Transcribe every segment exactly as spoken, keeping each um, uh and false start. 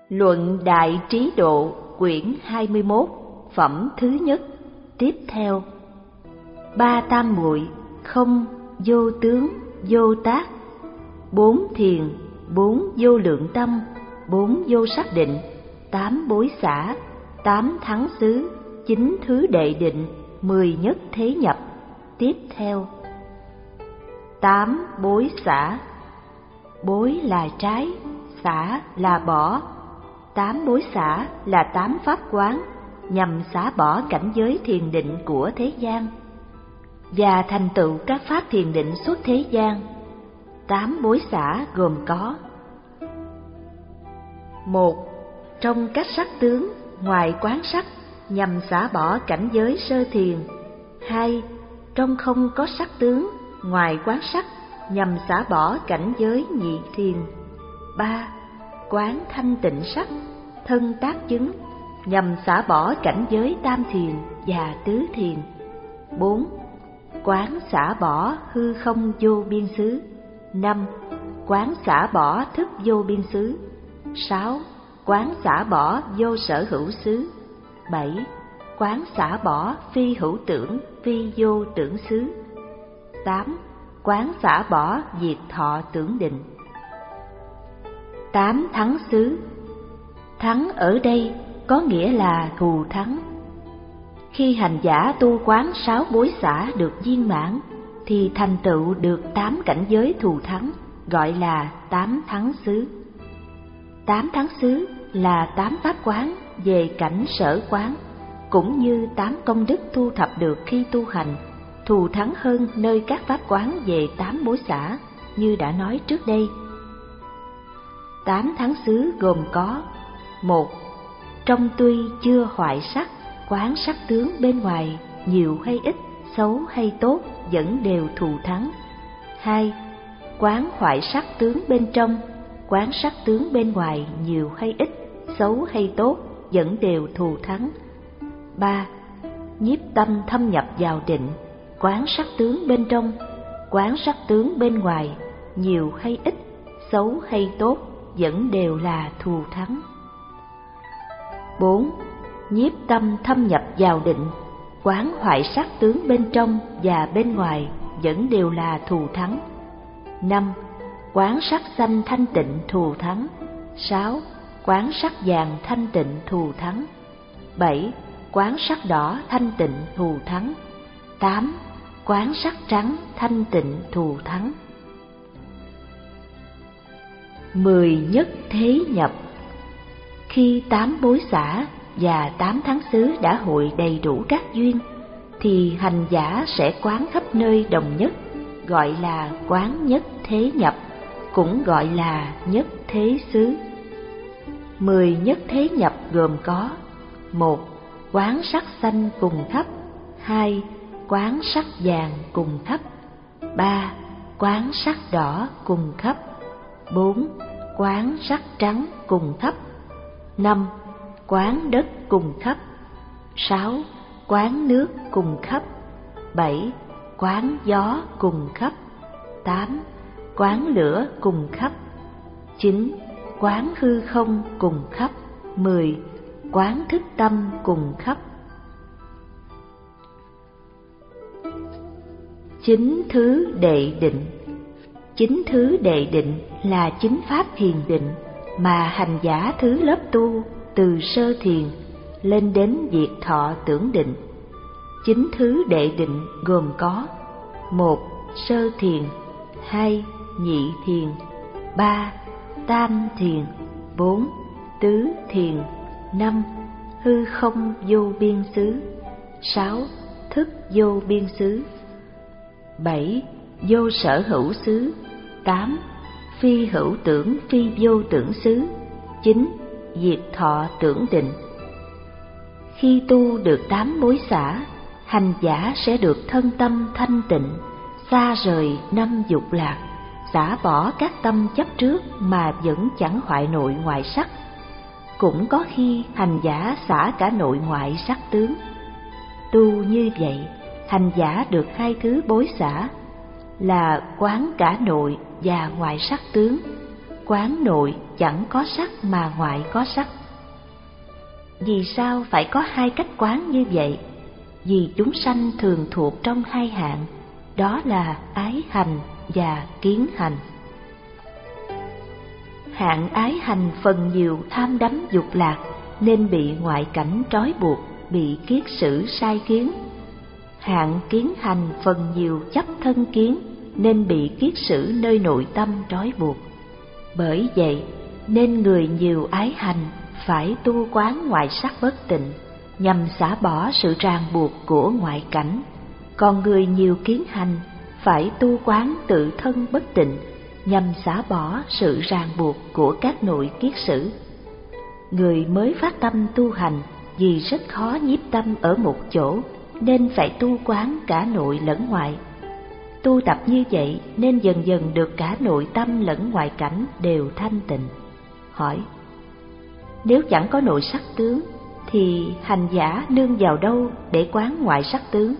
Luận Đại Trí Độ, quyển hai mươi mốt, phẩm thứ nhất. Tiếp theo. Ba tam muội, không, vô tướng, vô tác. Bốn thiền, bốn vô lượng tâm, bốn vô xác định, tám bối xả, tám thắng xứ, chín thứ đệ định, mười nhất thế nhập. Tiếp theo. Tám bối xả. Bối là trái, xả là bỏ. Tám bối xả là tám pháp quán nhằm xả bỏ cảnh giới thiền định của thế gian và thành tựu các pháp thiền định xuất thế gian. Tám bối xả gồm có: một. Trong các sắc tướng ngoài quán sắc nhằm xả bỏ cảnh giới sơ thiền. Hai. Trong không có sắc tướng ngoài quán sắc nhằm xả bỏ cảnh giới nhị thiền. Ba. Quán thanh tịnh sắc, thân tác chứng nhằm xả bỏ cảnh giới tam thiền và tứ thiền. Bốn. Quán xả bỏ hư không vô biên xứ. Năm. Quán xả bỏ thức vô biên xứ. Sáu. Quán xả bỏ vô sở hữu xứ. Bảy. Quán xả bỏ phi hữu tưởng, phi vô tưởng xứ. Tám. Quán xả bỏ diệt thọ tưởng định. Tám thắng xứ. Thắng ở đây có nghĩa là thù thắng. Khi hành giả tu quán sáu bối xả được viên mãn thì thành tựu được tám cảnh giới thù thắng, gọi là tám thắng xứ. Tám thắng xứ là tám pháp quán về cảnh sở quán, cũng như tám công đức thu thập được khi tu hành, thù thắng hơn nơi các pháp quán về tám bối xả như đã nói trước đây. Tám thắng xứ gồm có: một. Trong tuy chưa hoại sắc, quán sắc tướng bên ngoài nhiều hay ít, xấu hay tốt vẫn đều thù thắng. Hai. Quán hoại sắc tướng bên trong, quán sắc tướng bên ngoài nhiều hay ít, xấu hay tốt vẫn đều thù thắng. Ba. Nhiếp tâm thâm nhập vào định, quán sắc tướng bên trong, quán sắc tướng bên ngoài nhiều hay ít, xấu hay tốt vẫn đều là thù thắng. Bốn. Nhiếp tâm thâm nhập vào định, quán hoại sắc tướng bên trong và bên ngoài vẫn đều là thù thắng. Năm. Quán sắc xanh thanh tịnh thù thắng. Sáu. Quán sắc vàng thanh tịnh thù thắng. Bảy. Quán sắc đỏ thanh tịnh thù thắng. Tám. Quán sắc trắng thanh tịnh thù thắng. Mười nhất thế nhập. Khi tám bối xả và tám thắng xứ đã hội đầy đủ các duyên, thì hành giả sẽ quán khắp nơi đồng nhất, gọi là quán nhất thế nhập, cũng gọi là nhất thế xứ. Mười nhất thế nhập gồm có: một. Quán sắc xanh cùng khắp. Hai. Quán sắc vàng cùng khắp. Ba. Quán sắc đỏ cùng khắp. Bốn. Quán sắc trắng cùng khắp. Năm. Quán đất cùng khắp. Sáu. Quán nước cùng khắp. Bảy. Quán gió cùng khắp. Tám. Quán lửa cùng khắp. Chín. Quán hư không cùng khắp. Mười. Quán thức tâm cùng khắp. Chín thứ đệ định. Chín thứ đệ định là chín pháp thiền định mà hành giả thứ lớp tu từ sơ thiền lên đến diệt thọ tưởng định. Chín thứ đệ định gồm có: một. Sơ thiền. Hai. Nhị thiền. Ba. Tam thiền. Bốn. Tứ thiền. Năm. Hư không vô biên xứ. Sáu. Thức vô biên xứ. Bảy. Vô sở hữu xứ. Tám. Phi hữu tưởng phi vô tưởng xứ. Chín. Diệt thọ tưởng định. Khi tu được tám bối xả, hành giả sẽ được thân tâm thanh tịnh, xa rời năm dục lạc, xả bỏ các tâm chấp trước mà vẫn chẳng hoại nội ngoại sắc. Cũng có khi hành giả xả cả nội ngoại sắc tướng. Tu như vậy, hành giả được hai thứ bối xả là quán cả nội và ngoại sắc tướng, quán nội chẳng có sắc mà ngoại có sắc. Vì sao phải có hai cách quán như vậy? Vì chúng sanh thường thuộc trong hai hạng, đó là ái hành và kiến hành. Hạng ái hành phần nhiều tham đắm dục lạc nên bị ngoại cảnh trói buộc, bị kiết sử sai khiến. Hạng kiến hành phần nhiều chấp thân kiến nên bị kiết sử nơi nội tâm trói buộc. Bởi vậy nên người nhiều ái hành phải tu quán ngoại sắc bất tịnh nhằm xả bỏ sự ràng buộc của ngoại cảnh, còn người nhiều kiến hành phải tu quán tự thân bất tịnh nhằm xả bỏ sự ràng buộc của các nội kiết sử. Người mới phát tâm tu hành vì rất khó nhiếp tâm ở một chỗ nên phải tu quán cả nội lẫn ngoại. Tu tập như vậy nên dần dần được cả nội tâm lẫn ngoại cảnh đều thanh tịnh. Hỏi: nếu chẳng có nội sắc tướng thì hành giả nương vào đâu để quán ngoại sắc tướng?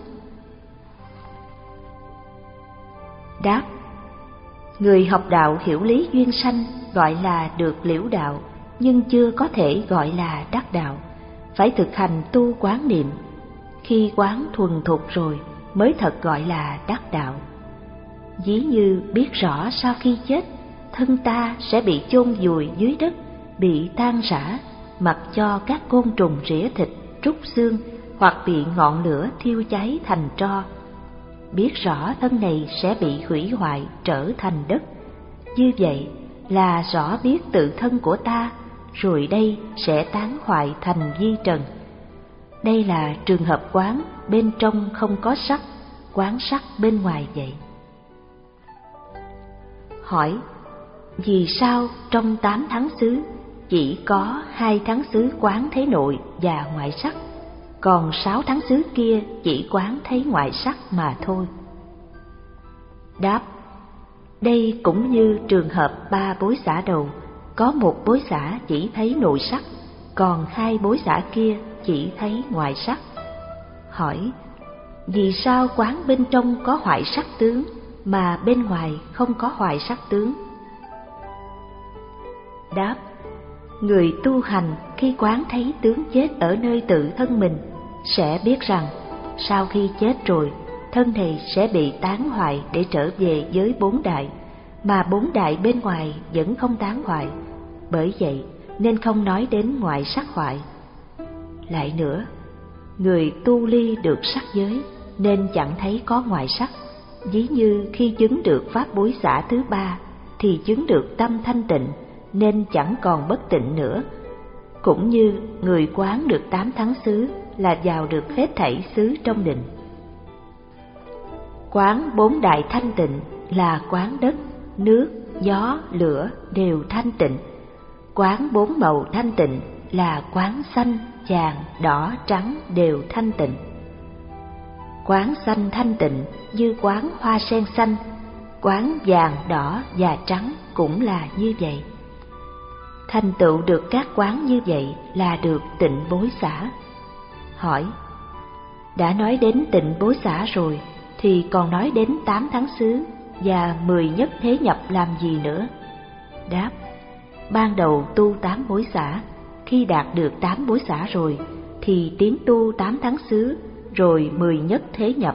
Đáp: người học đạo hiểu lý duyên sanh gọi là được liễu đạo, nhưng chưa có thể gọi là đắc đạo. Phải thực hành tu quán niệm, khi quán thuần thục rồi mới thật gọi là đắc đạo. Ví như biết rõ sau khi chết, thân ta sẽ bị chôn vùi dưới đất, bị tan rã, mặc cho các côn trùng rỉa thịt, trút xương, hoặc bị ngọn lửa thiêu cháy thành tro. Biết rõ thân này sẽ bị hủy hoại trở thành đất. Như vậy là rõ biết tự thân của ta, rồi đây sẽ tán hoại thành vi trần. Đây là trường hợp quán bên trong không có sắc, quán sắc bên ngoài vậy. Hỏi: vì sao trong tám tháng xứ chỉ có hai tháng xứ quán thấy nội và ngoại sắc, còn sáu tháng xứ kia chỉ quán thấy ngoại sắc mà thôi? Đáp: đây cũng như trường hợp ba bối xả đầu, có một bối xả chỉ thấy nội sắc, còn hai bối xả kia chỉ thấy ngoại sắc. Hỏi: vì sao quán bên trong có hoại sắc tướng mà bên ngoài không có hoại sắc tướng? Đáp: người tu hành khi quán thấy tướng chết ở nơi tự thân mình sẽ biết rằng sau khi chết rồi, thân này sẽ bị tán hoại để trở về với bốn đại, mà bốn đại bên ngoài vẫn không tán hoại. Bởi vậy nên không nói đến ngoại sắc hoại. Lại nữa, người tu ly được sắc giới nên chẳng thấy có ngoại sắc. Ví như khi chứng được pháp bối xả thứ ba thì chứng được tâm thanh tịnh nên chẳng còn bất tịnh nữa. Cũng như người quán được tám tháng xứ là vào được hết thảy xứ trong định. Quán bốn đại thanh tịnh là quán đất, nước, gió, lửa đều thanh tịnh. Quán bốn màu thanh tịnh là quán xanh, vàng, đỏ, trắng đều thanh tịnh. Quán xanh thanh tịnh như quán hoa sen xanh, quán vàng, đỏ và trắng cũng là như vậy. Thành tựu được các quán như vậy là được tịnh bối xả. Hỏi: đã nói đến tịnh bối xả rồi thì còn nói đến tám tháng xứ và mười nhất thế nhập làm gì nữa? Đáp: ban đầu tu tám bối xả, khi đạt được tám bối xả rồi thì tiến tu tám tháng xứ, rồi mười nhất thế nhập.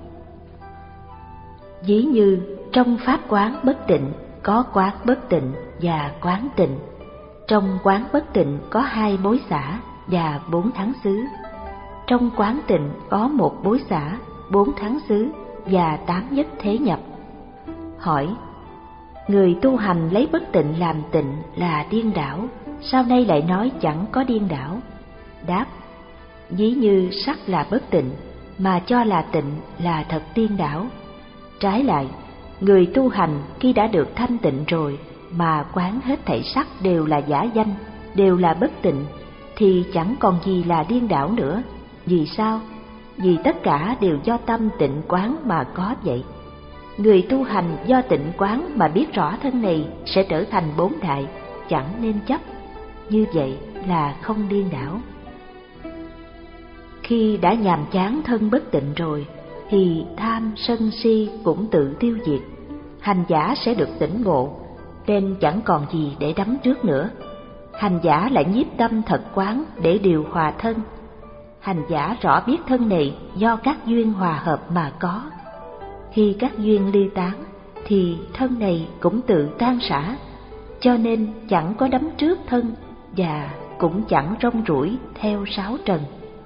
Ví như trong pháp quán bất tịnh có quán bất tịnh và quán tịnh. Trong quán bất tịnh có hai bối xả và bốn tháng xứ. Trong quán tịnh có một bối xả, bốn tháng xứ và tám nhất thế nhập. Hỏi: người tu hành lấy bất tịnh làm tịnh là điên đảo, sau nay lại nói chẳng có điên đảo? Đáp: ví như sắc là bất tịnh mà cho là tịnh là thật điên đảo. Trái lại, người tu hành khi đã được thanh tịnh rồi mà quán hết thảy sắc đều là giả danh, đều là bất tịnh thì chẳng còn gì là điên đảo nữa. Vì sao? Vì tất cả đều do tâm tịnh quán mà có vậy. Người tu hành do tịnh quán mà biết rõ thân này sẽ trở thành bốn đại, chẳng nên chấp. Như vậy là không điên đảo. Khi đã nhàm chán thân bất tịnh rồi thì tham sân si cũng tự tiêu diệt. Hành giả sẽ được tỉnh ngộ, nên chẳng còn gì để đắm trước nữa. Hành giả lại nhiếp tâm thật quán để điều hòa thân. Hành giả rõ biết thân này do các duyên hòa hợp mà có. Khi các duyên ly tán thì thân này cũng tự tan rã, cho nên chẳng có đắm trước thân và cũng chẳng rong ruổi theo sáu trần.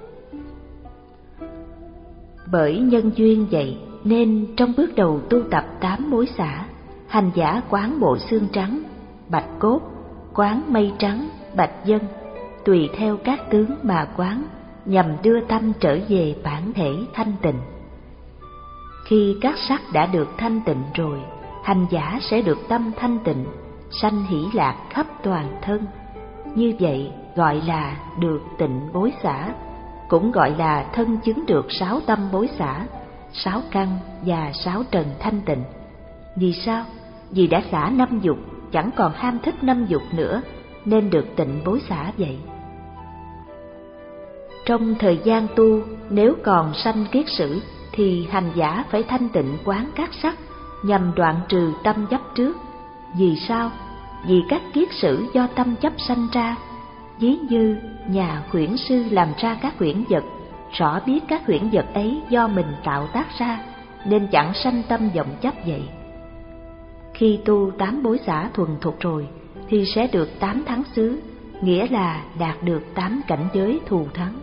Bởi nhân duyên vậy nên trong bước đầu tu tập tám bối xả, hành giả quán bộ xương trắng, bạch cốt, quán mây trắng, bạch dân, tùy theo các tướng mà quán, nhằm đưa tâm trở về bản thể thanh tịnh. Khi các sắc đã được thanh tịnh rồi, hành giả sẽ được tâm thanh tịnh, sanh hỷ lạc khắp toàn thân. Như vậy gọi là được tịnh bối xả, cũng gọi là thân chứng được sáu tâm bối xả, sáu căn và sáu trần thanh tịnh. Vì sao? Vì đã xả năm dục, chẳng còn ham thích năm dục nữa, nên được tịnh bối xả vậy. Trong thời gian tu, nếu còn sanh kiết sử, thì hành giả phải thanh tịnh quán các sắc, nhằm đoạn trừ tâm chấp trước. Vì sao? Vì các kiết sử do tâm chấp sanh ra. Ví như nhà huyễn sư làm ra các huyễn vật, rõ biết các huyễn vật ấy do mình tạo tác ra, nên chẳng sanh tâm vọng chấp vậy. Khi tu tám bối xả thuần thục rồi, thì sẽ được tám thắng xứ, nghĩa là đạt được tám cảnh giới thù thắng.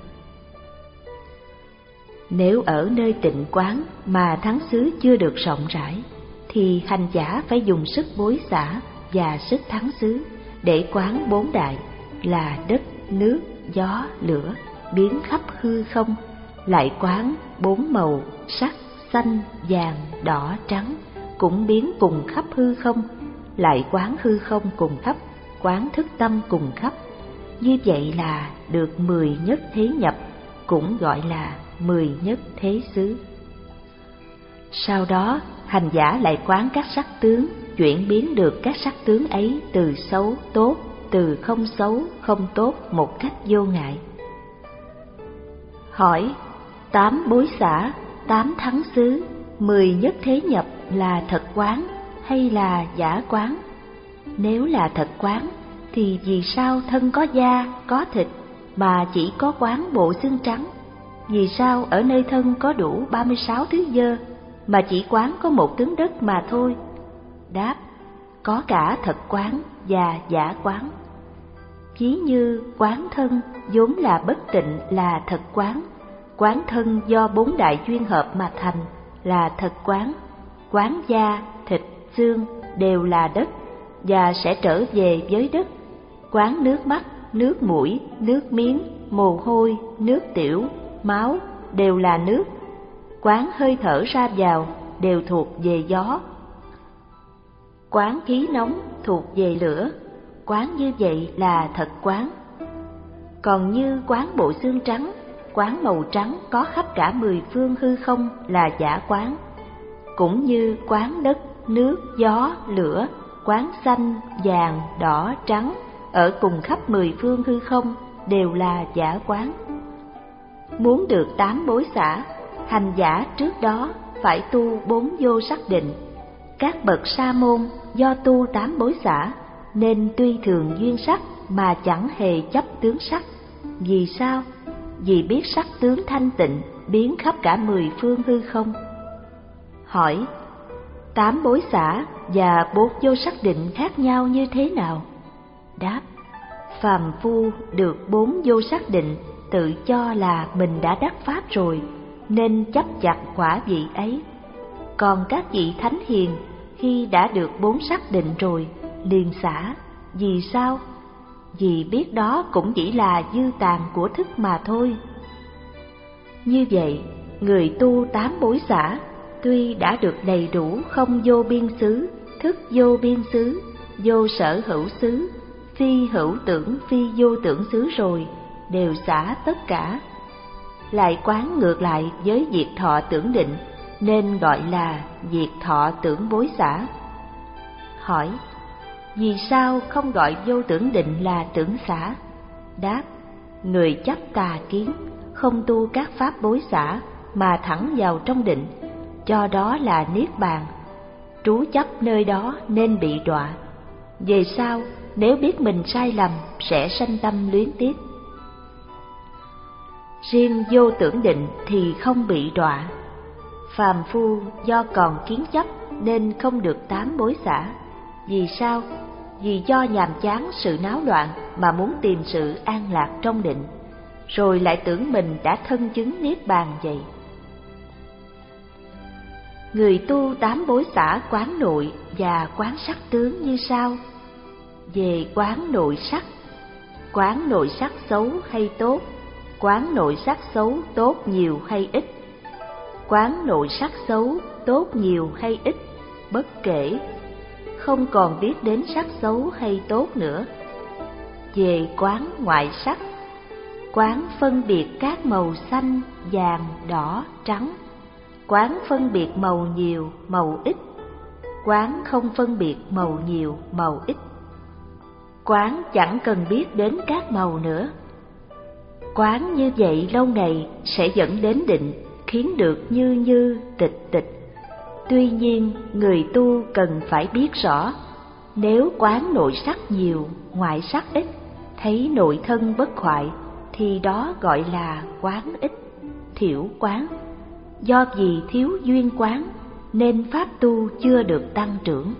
Nếu ở nơi tịnh quán mà thắng xứ chưa được rộng rãi, thì hành giả phải dùng sức bối xả và sức thắng xứ để quán bốn đại là đất, nước, gió, lửa biến khắp hư không, lại quán bốn màu sắc xanh, vàng, đỏ, trắng cũng biến cùng khắp hư không, lại quán hư không cùng khắp, quán thức tâm cùng khắp. Như vậy là được mười nhất thế nhập, cũng gọi là mười nhất thế xứ. Sau đó hành giả lại quán các sắc tướng, chuyển biến được các sắc tướng ấy từ xấu tốt, từ không xấu không tốt một cách vô ngại. Hỏi: tám bối xả, tám thắng xứ, mười nhất thế nhập là thật quán hay là giả quán? Nếu là thật quán thì vì sao thân có da, có thịt mà chỉ có quán bộ xương trắng? Vì sao ở nơi thân có đủ ba mươi sáu thứ dơ mà chỉ quán có một tướng đất mà thôi? Đáp: có cả thật quán và giả quán. Ví như quán thân vốn là bất tịnh là thật quán, quán thân do bốn đại duyên hợp mà thành là thật quán, quán da, thịt, xương đều là đất và sẽ trở về với đất, quán nước mắt, nước mũi, nước miếng, mồ hôi, nước tiểu, máu đều là nước, quán hơi thở ra vào đều thuộc về gió, quán khí nóng thuộc về lửa, quán như vậy là thật quán. Còn như quán bộ xương trắng, quán màu trắng có khắp cả mười phương hư không là giả quán. Cũng như quán đất, nước, gió, lửa, quán xanh, vàng, đỏ, trắng ở cùng khắp mười phương hư không đều là giả quán. Muốn được tám bối xả, hành giả trước đó phải tu bốn vô sắc định. Các bậc sa môn do tu tám bối xả nên tuy thường duyên sắc mà chẳng hề chấp tướng sắc. Vì sao? Vì biết sắc tướng thanh tịnh biến khắp cả mười phương hư không. Hỏi: tám bối xả và bốn vô sắc định khác nhau như thế nào? Đáp: phàm phu được bốn vô sắc định tự cho là mình đã đắc pháp rồi nên chấp chặt quả vị ấy. Còn các vị thánh hiền khi đã được bốn sắc định rồi liền xả. Vì sao? Vì biết đó cũng chỉ là dư tàn của thức mà thôi. Như vậy, người tu tám bối xả tuy đã được đầy đủ không vô biên xứ, thức vô biên xứ, vô sở hữu xứ, phi hữu tưởng phi vô tưởng xứ rồi, đều xả tất cả. Lại quán ngược lại với diệt thọ tưởng định, nên gọi là diệt thọ tưởng bối xả. Hỏi: vì sao không gọi vô tưởng định là tưởng xả? Đáp: người chấp tà kiến, không tu các pháp bối xả mà thẳng vào trong định, cho đó là niết bàn. Trú chấp nơi đó nên bị đọa. Về sau, nếu biết mình sai lầm, sẽ sanh tâm luyến tiếc. Riêng vô tưởng định thì không bị đọa. Phàm phu do còn kiến chấp nên không được tám bối xả. Vì sao? Vì do nhàm chán sự náo loạn mà muốn tìm sự an lạc trong định, rồi lại tưởng mình đã thân chứng niết bàn vậy. Người tu tám bối xả quán nội và quán sắc tướng như sau. Về quán nội sắc, quán nội sắc xấu hay tốt, quán nội sắc xấu tốt nhiều hay ít, quán nội sắc xấu tốt nhiều hay ít, bất kể, không còn biết đến sắc xấu hay tốt nữa. Về quán ngoại sắc, quán phân biệt các màu xanh, vàng, đỏ, trắng, quán phân biệt màu nhiều, màu ít, quán không phân biệt màu nhiều, màu ít, quán chẳng cần biết đến các màu nữa. Quán như vậy lâu ngày sẽ dẫn đến định, khiến được như như, tịch tịch. Tuy nhiên, người tu cần phải biết rõ, nếu quán nội sắc nhiều, ngoại sắc ít, thấy nội thân bất hoại, thì đó gọi là quán ít, thiểu quán. Do vì thiếu duyên quán, nên pháp tu chưa được tăng trưởng.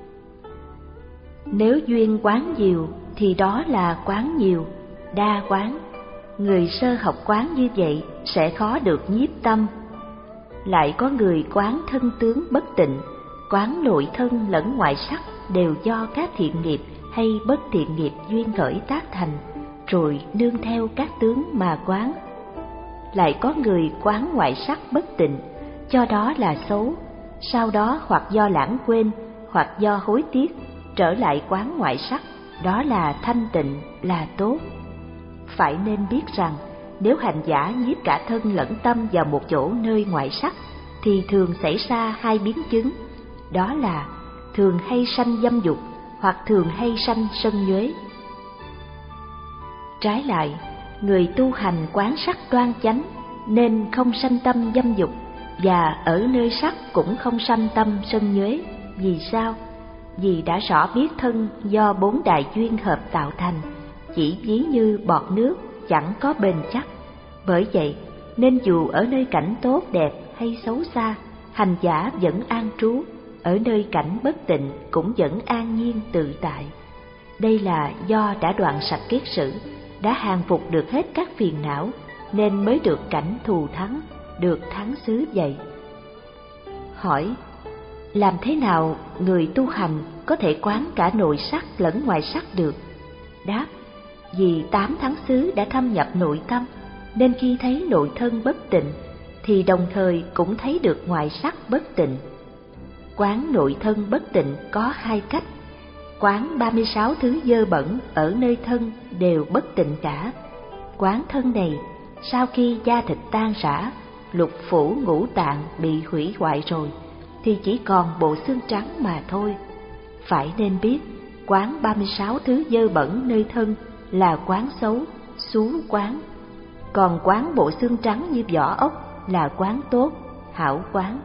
Nếu duyên quán nhiều, thì đó là quán nhiều, đa quán. Người sơ học quán như vậy sẽ khó được nhiếp tâm. Lại có người quán thân tướng bất tịnh, quán nội thân lẫn ngoại sắc đều do các thiện nghiệp hay bất thiện nghiệp duyên khởi tác thành, rồi nương theo các tướng mà quán. Lại có người quán ngoại sắc bất tịnh, cho đó là xấu, sau đó hoặc do lãng quên, hoặc do hối tiếc, trở lại quán ngoại sắc, đó là thanh tịnh, là tốt. Phải nên biết rằng, nếu hành giả nhiếp cả thân lẫn tâm vào một chỗ nơi ngoại sắc, thì thường xảy ra hai biến chứng, đó là thường hay sanh dâm dục, hoặc thường hay sanh sân nhuế. Trái lại, người tu hành quán sắc đoan chánh, nên không sanh tâm dâm dục, và ở nơi sắc cũng không sanh tâm sân nhuế. Vì sao? Vì đã rõ biết thân do bốn đại duyên hợp tạo thành, chỉ ví như bọt nước, chẳng có bền chắc. Bởi vậy, nên dù ở nơi cảnh tốt đẹp hay xấu xa, hành giả vẫn an trú, ở nơi cảnh bất tịnh cũng vẫn an nhiên tự tại. Đây là do đã đoạn sạch kiết sử, đã hàng phục được hết các phiền não, nên mới được cảnh thù thắng, được thắng xứ vậy. Hỏi, làm thế nào người tu hành có thể quán cả nội sắc lẫn ngoại sắc được? Đáp, vì tám thắng xứ đã thâm nhập nội tâm, nên khi thấy nội thân bất tịnh, thì đồng thời cũng thấy được ngoại sắc bất tịnh. Quán nội thân bất tịnh có hai cách. Quán ba mươi sáu thứ dơ bẩn ở nơi thân đều bất tịnh cả. Quán thân này, sau khi da thịt tan rã, lục phủ ngũ tạng bị hủy hoại rồi, thì chỉ còn bộ xương trắng mà thôi. Phải nên biết, quán ba mươi sáu thứ dơ bẩn nơi thân là quán xấu, xú quán. Còn quán bộ xương trắng như vỏ ốc là quán tốt, hảo quán.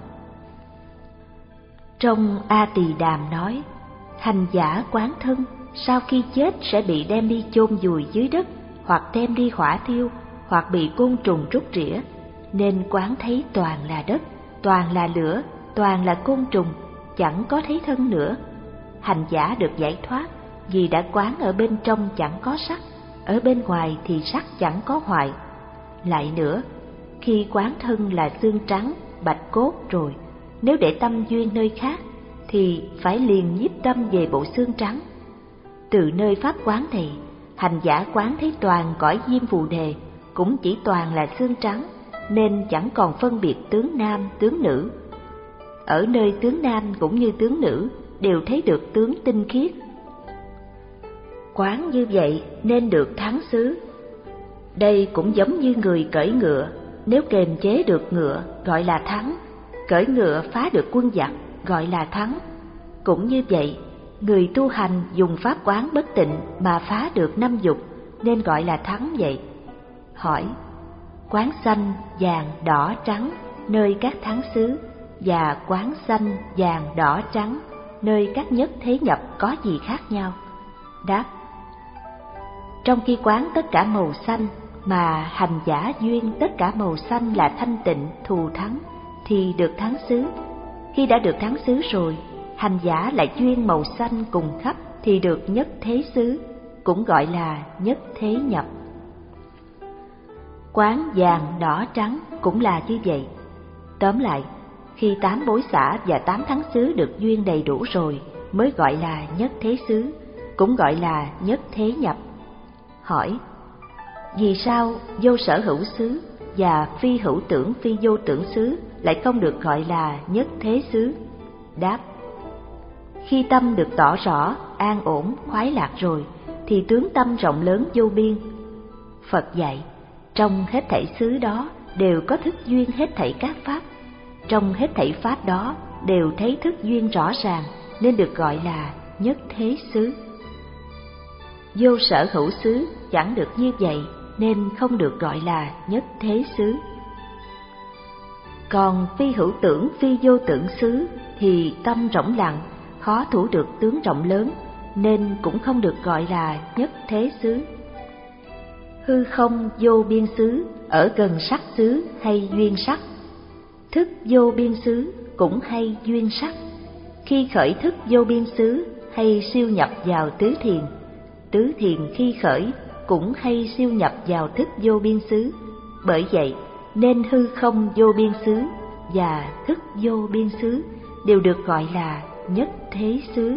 Trong A Tỳ Đàm nói, hành giả quán thân, sau khi chết sẽ bị đem đi chôn vùi dưới đất, hoặc đem đi hỏa thiêu, hoặc bị côn trùng rút rỉa, nên quán thấy toàn là đất, toàn là lửa, toàn là côn trùng, chẳng có thấy thân nữa. Hành giả được giải thoát vì đã quán ở bên trong chẳng có sắc, ở bên ngoài thì sắc chẳng có hoại. Lại nữa, khi quán thân là xương trắng, bạch cốt rồi, nếu để tâm duyên nơi khác, thì phải liền nhiếp tâm về bộ xương trắng. Từ nơi pháp quán này, hành giả quán thấy toàn cõi diêm phù đề, cũng chỉ toàn là xương trắng, nên chẳng còn phân biệt tướng nam, tướng nữ. Ở nơi tướng nam cũng như tướng nữ, đều thấy được tướng tinh khiết. Quán như vậy nên được thắng xứ. Đây cũng giống như người cưỡi ngựa, nếu kềm chế được ngựa gọi là thắng, cưỡi ngựa phá được quân giặc gọi là thắng. Cũng như vậy, người tu hành dùng pháp quán bất tịnh mà phá được năm dục nên gọi là thắng vậy. Hỏi, quán xanh, vàng, đỏ, trắng nơi các thắng xứ, và quán xanh, vàng, đỏ, trắng nơi các nhất thế nhập có gì khác nhau? Đáp: trong khi quán tất cả màu xanh mà hành giả duyên tất cả màu xanh là thanh tịnh thù thắng thì được thắng xứ. Khi đã được thắng xứ rồi, hành giả lại duyên màu xanh cùng khắp thì được nhất thế xứ, cũng gọi là nhất thế nhập. Quán vàng đỏ trắng cũng là như vậy. Tóm lại, khi tám bối xả và tám thắng xứ được duyên đầy đủ rồi mới gọi là nhất thế xứ, cũng gọi là nhất thế nhập. Hỏi: vì sao vô sở hữu xứ và phi hữu tưởng phi vô tưởng xứ lại không được gọi là nhất thế xứ? Đáp: khi tâm được tỏ rõ, an ổn, khoái lạc rồi thì tướng tâm rộng lớn vô biên. Phật dạy, trong hết thảy xứ đó đều có thức duyên hết thảy các pháp, trong hết thảy pháp đó đều thấy thức duyên rõ ràng, nên được gọi là nhất thế xứ. Vô sở hữu xứ chẳng được như vậy, nên không được gọi là nhất thế xứ. Còn phi hữu tưởng phi vô tưởng xứ thì tâm rỗng lặng, khó thủ được tướng rộng lớn, nên cũng không được gọi là nhất thế xứ. Hư không vô biên xứ ở gần sắc xứ hay duyên sắc, thức vô biên xứ cũng hay duyên sắc. Khi khởi thức vô biên xứ hay siêu nhập vào tứ thiền, tứ thiền khi khởi cũng hay siêu nhập vào thức vô biên xứ. Bởi vậy nên hư không vô biên xứ và thức vô biên xứ đều được gọi là nhất thế xứ.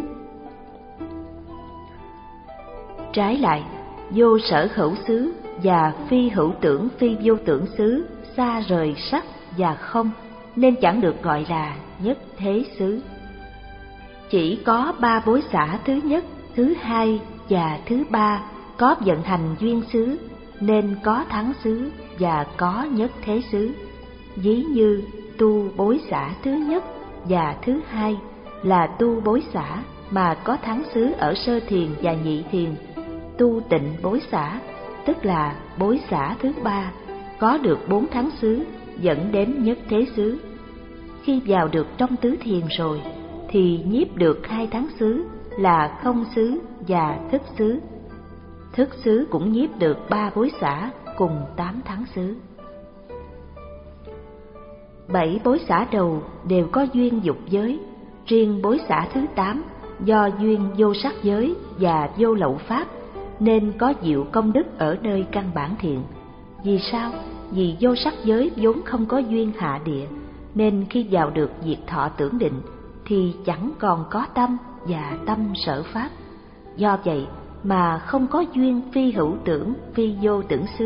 Trái lại, vô sở hữu xứ và phi hữu tưởng phi vô tưởng xứ xa rời sắc và không, nên chẳng được gọi là nhất thế xứ. Chỉ có ba bối xả thứ nhất, thứ hai và thứ ba có vận hành duyên xứ, nên có thắng xứ và có nhất thế xứ. Ví như tu bối xả thứ nhất và thứ hai là tu bối xả mà có thắng xứ ở sơ thiền và nhị thiền. Tu tịnh bối xả, tức là bối xả thứ ba, có được bốn thắng xứ dẫn đến nhất thế xứ. Khi vào được trong tứ thiền rồi thì nhiếp được hai thắng xứ là không xứ và thức xứ. Thức xứ cũng nhiếp được ba bối xả cùng tám thắng xứ. Bảy bối xả đầu đều có duyên dục giới, riêng bối xả thứ tám do duyên vô sắc giới và vô lậu pháp nên có diệu công đức ở nơi căn bản thiện. Vì sao? Vì vô sắc giới vốn không có duyên hạ địa, nên khi vào được diệt thọ tưởng định thì chẳng còn có tâm và tâm sở pháp. Do vậy mà không có duyên phi hữu tưởng phi vô tưởng xứ.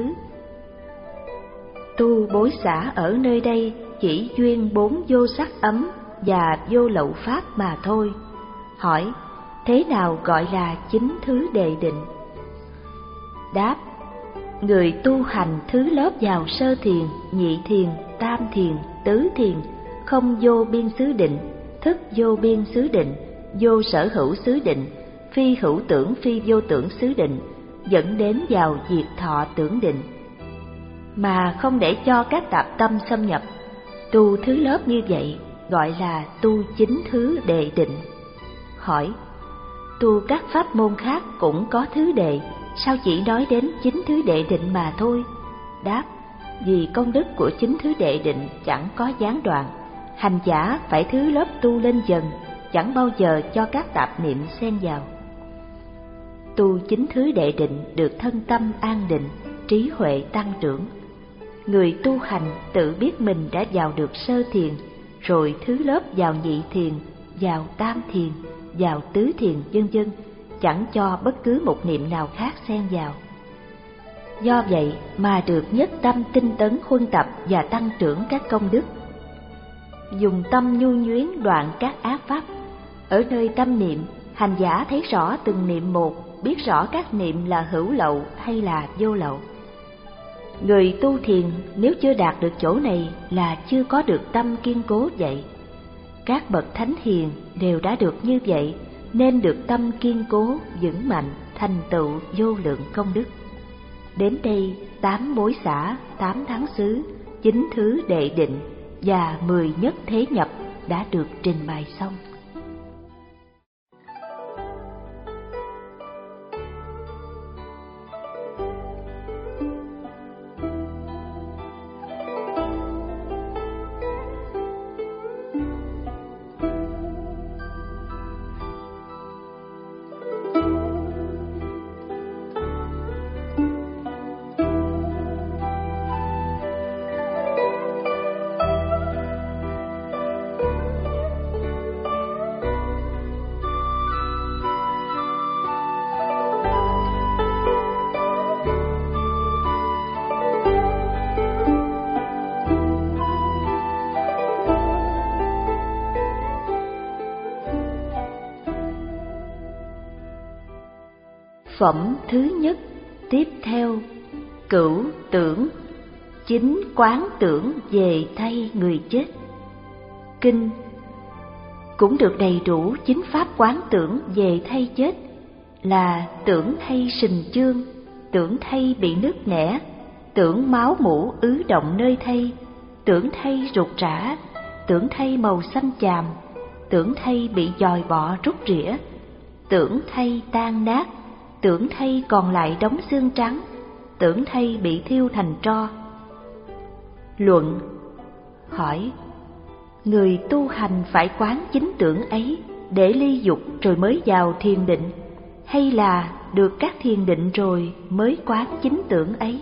Tu bối xả ở nơi đây chỉ duyên bốn vô sắc ấm và vô lậu pháp mà thôi. Hỏi: thế nào gọi là chính thứ đệ định? Đáp: người tu hành thứ lớp vào sơ thiền, nhị thiền, tam thiền, tứ thiền, không vô biên xứ định, thức vô biên xứ định, vô sở hữu xứ định, phi hữu tưởng phi vô tưởng xứ định, dẫn đến vào diệt thọ tưởng định, mà không để cho các tạp tâm xâm nhập. Tu thứ lớp như vậy gọi là tu chính thứ đệ định. Hỏi: tu các pháp môn khác cũng có thứ đệ, sao chỉ nói đến chính thứ đệ định mà thôi? Đáp: vì công đức của chính thứ đệ định chẳng có gián đoạn, hành giả phải thứ lớp tu lên dần, chẳng bao giờ cho các tạp niệm xen vào. Tu chính thứ đệ định được thân tâm an định, trí huệ tăng trưởng. Người tu hành tự biết mình đã vào được sơ thiền, rồi thứ lớp vào nhị thiền, vào tam thiền, vào tứ thiền, vân vân, chẳng cho bất cứ một niệm nào khác xen vào. Do vậy mà được nhất tâm tinh tấn huân tập và tăng trưởng các công đức. Dùng tâm nhu nhuyến đoạn các ác pháp. Ở nơi tâm niệm, hành giả thấy rõ từng niệm một, biết rõ các niệm là hữu lậu hay là vô lậu. Người tu thiền nếu chưa đạt được chỗ này là chưa có được tâm kiên cố vậy. Các bậc thánh hiền đều đã được như vậy, nên được tâm kiên cố, vững mạnh, thành tựu vô lượng công đức. Đến đây, tám bối xả, tám thắng xứ, chín thứ đệ định và mười nhất thế nhập đã được trình bày xong. Phẩm thứ nhất tiếp theo, cửu tưởng, chính quán tưởng về thay người chết. Kinh cũng được đầy đủ chính pháp quán tưởng về thay chết, là tưởng thay sình chương, tưởng thay bị nứt nẻ, tưởng máu mủ ứ động nơi thay, tưởng thay rụt rã, tưởng thay màu xanh chàm, tưởng thay bị dòi bọ rút rỉa, tưởng thay tan nát, tưởng thay còn lại đống xương trắng, tưởng thay bị thiêu thành tro. Luận: hỏi, người tu hành phải quán chính tưởng ấy để ly dục rồi mới vào thiền định, hay là được các thiền định rồi mới quán chính tưởng ấy?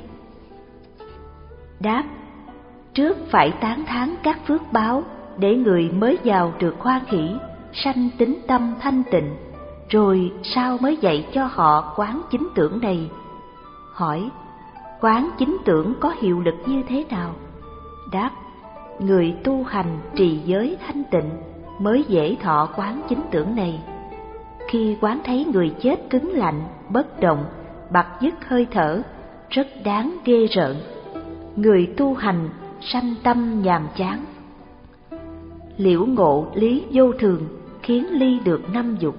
Đáp: trước phải tán thán các phước báo để người mới vào được hoan hỷ, sanh tín tâm thanh tịnh, rồi sau mới dạy cho họ quán chính tưởng này. Hỏi: quán chính tưởng có hiệu lực như thế nào? Đáp: người tu hành trì giới thanh tịnh mới dễ thọ quán chính tưởng này. Khi quán thấy người chết cứng lạnh, bất động, bặt dứt hơi thở, rất đáng ghê rợn. Người tu hành sanh tâm nhàm chán. Liễu ngộ lý vô thường khiến ly được năm dục.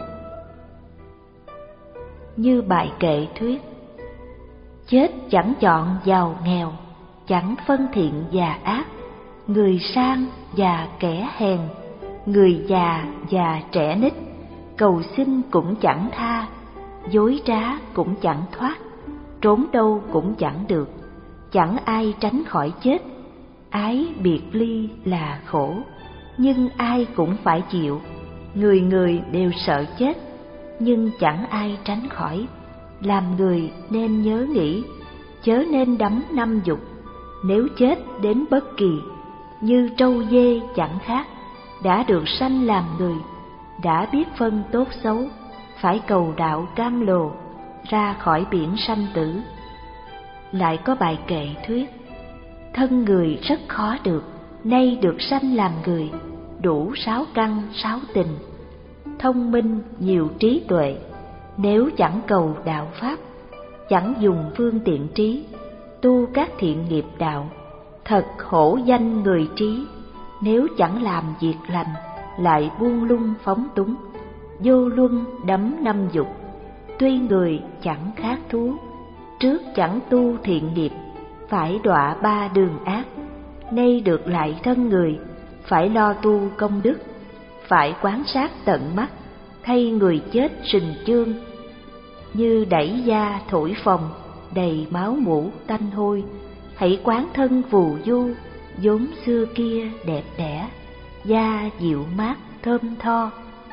Như bài kệ thuyết: chết chẳng chọn giàu nghèo, chẳng phân thiện và ác, người sang và kẻ hèn, người già và trẻ nít, cầu xin cũng chẳng tha, dối trá cũng chẳng thoát, trốn đâu cũng chẳng được, chẳng ai tránh khỏi chết. Ái biệt ly là khổ, nhưng ai cũng phải chịu, người người đều sợ chết, nhưng chẳng ai tránh khỏi. Làm người nên nhớ nghĩ, chớ nên đắm năm dục, nếu chết đến bất kỳ, như trâu dê chẳng khác, đã được sanh làm người, đã biết phân tốt xấu, phải cầu đạo cam lồ, ra khỏi biển sanh tử. Lại có bài kệ thuyết: thân người rất khó được, nay được sanh làm người, đủ sáu căn sáu tình, thông minh nhiều trí tuệ, nếu chẳng cầu đạo pháp, chẳng dùng phương tiện trí, tu các thiện nghiệp đạo, thật hổ danh người trí. Nếu chẳng làm việc lành, lại buông lung phóng túng, vô luân đắm năm dục, tuy người chẳng khác thú, trước chẳng tu thiện nghiệp, phải đọa ba đường ác. Nay được lại thân người, phải lo tu công đức, phải quán sát tận mắt, thay người chết sình chương, như đẩy da thổi phồng, đầy máu mủ tanh hôi. Hãy quán thân phù du, vốn xưa kia đẹp đẽ, da dịu mát thơm tho.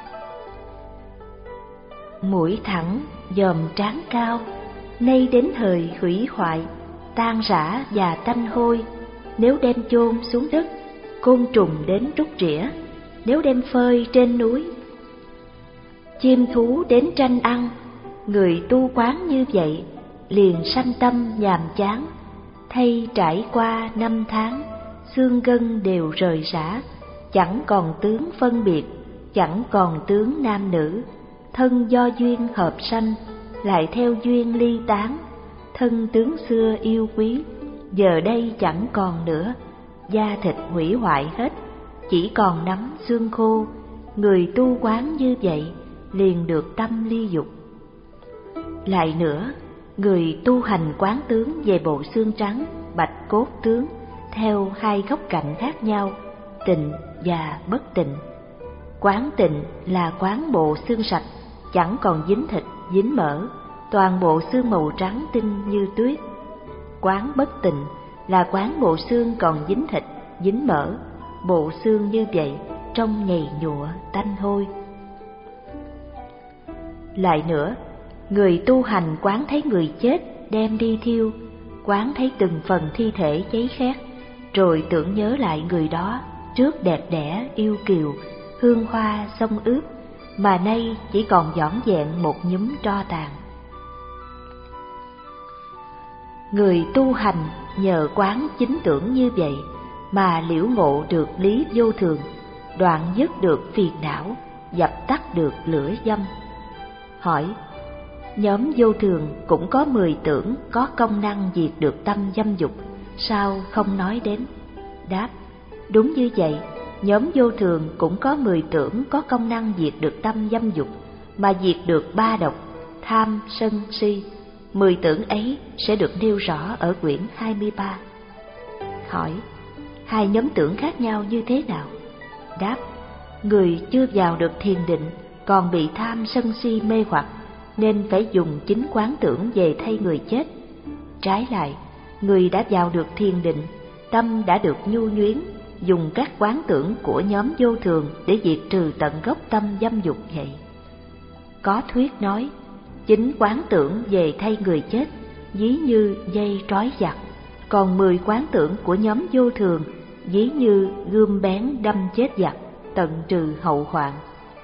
Mũi thẳng dòm trán cao, nay đến thời hủy hoại, tan rã và tanh hôi. Nếu đem chôn xuống đất, côn trùng đến rút rỉa. Nếu đem phơi trên núi, chim thú đến tranh ăn. Người tu quán như vậy, liền sanh tâm nhàm chán. Thay trải qua năm tháng, xương gân đều rời rã, chẳng còn tướng phân biệt, chẳng còn tướng nam nữ. Thân do duyên hợp sanh, lại theo duyên ly tán. Thân tướng xưa yêu quý, giờ đây chẳng còn nữa. Da thịt hủy hoại hết, chỉ còn nắm xương khô. Người tu quán như vậy, liền được tâm ly dục. Lại nữa, người tu hành quán tướng về bộ xương trắng, bạch cốt tướng, theo hai góc cạnh khác nhau, tịnh và bất tịnh. Quán tịnh là quán bộ xương sạch, chẳng còn dính thịt, dính mỡ, toàn bộ xương màu trắng tinh như tuyết. Quán bất tịnh là quán bộ xương còn dính thịt, dính mỡ, bộ xương như vậy trông nhầy nhụa, tanh hôi. Lại nữa, người tu hành quán thấy người chết đem đi thiêu, quán thấy từng phần thi thể cháy khét, rồi tưởng nhớ lại người đó trước đẹp đẽ yêu kiều, hương hoa xông ướp, mà nay chỉ còn vỏn vẹn một nhúm tro tàn. Người tu hành nhờ quán chính tưởng như vậy mà liễu ngộ được lý vô thường, đoạn dứt được phiền não, dập tắt được lửa dâm. Hỏi: Nhóm vô thường cũng có mười tưởng có công năng diệt được tâm dâm dục, sao không nói đến? Đáp: đúng như vậy, nhóm vô thường cũng có mười tưởng có công năng diệt được tâm dâm dục, mà diệt được ba độc, tham, sân, si. Mười tưởng ấy sẽ được nêu rõ ở quyển hai mươi ba. Hỏi: hai nhóm tưởng khác nhau như thế nào? Đáp: người chưa vào được thiền định còn bị tham sân si mê hoặc, nên phải dùng chính quán tưởng về thay người chết. Trái lại, người đã vào được thiền định, tâm đã được nhu nhuyến, dùng các quán tưởng của nhóm vô thường để diệt trừ tận gốc tâm dâm dục vậy. Có thuyết nói, chính quán tưởng về thay người chết ví như dây trói giặc, còn mười quán tưởng của nhóm vô thường ví như gươm bén đâm chết giặc, tận trừ hậu hoạn.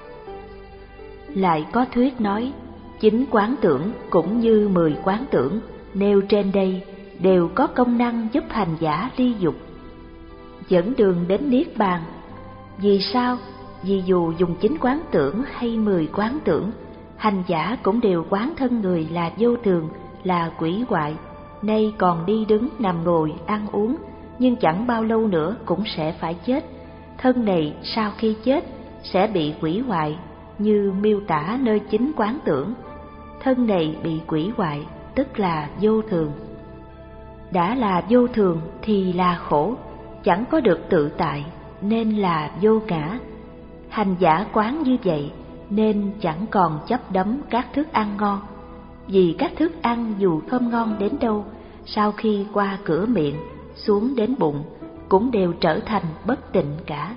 Lại có thuyết nói, chính quán tưởng cũng như mười quán tưởng nêu trên đây đều có công năng giúp hành giả ly dục, dẫn đường đến niết bàn. Vì sao? Vì dù dùng chính quán tưởng hay mười quán tưởng, hành giả cũng đều quán thân người là vô thường, là quỷ hoại, nay còn đi đứng nằm ngồi ăn uống, nhưng chẳng bao lâu nữa cũng sẽ phải chết. Thân này sau khi chết sẽ bị quỷ hoại, như miêu tả nơi chính quán tưởng. Thân này bị quỷ hoại tức là vô thường. Đã là vô thường thì là khổ, chẳng có được tự tại nên là vô ngã. Hành giả quán như vậy nên chẳng còn chấp đắm các thức ăn ngon, vì các thức ăn dù thơm ngon đến đâu, sau khi qua cửa miệng xuống đến bụng cũng đều trở thành bất tịnh cả.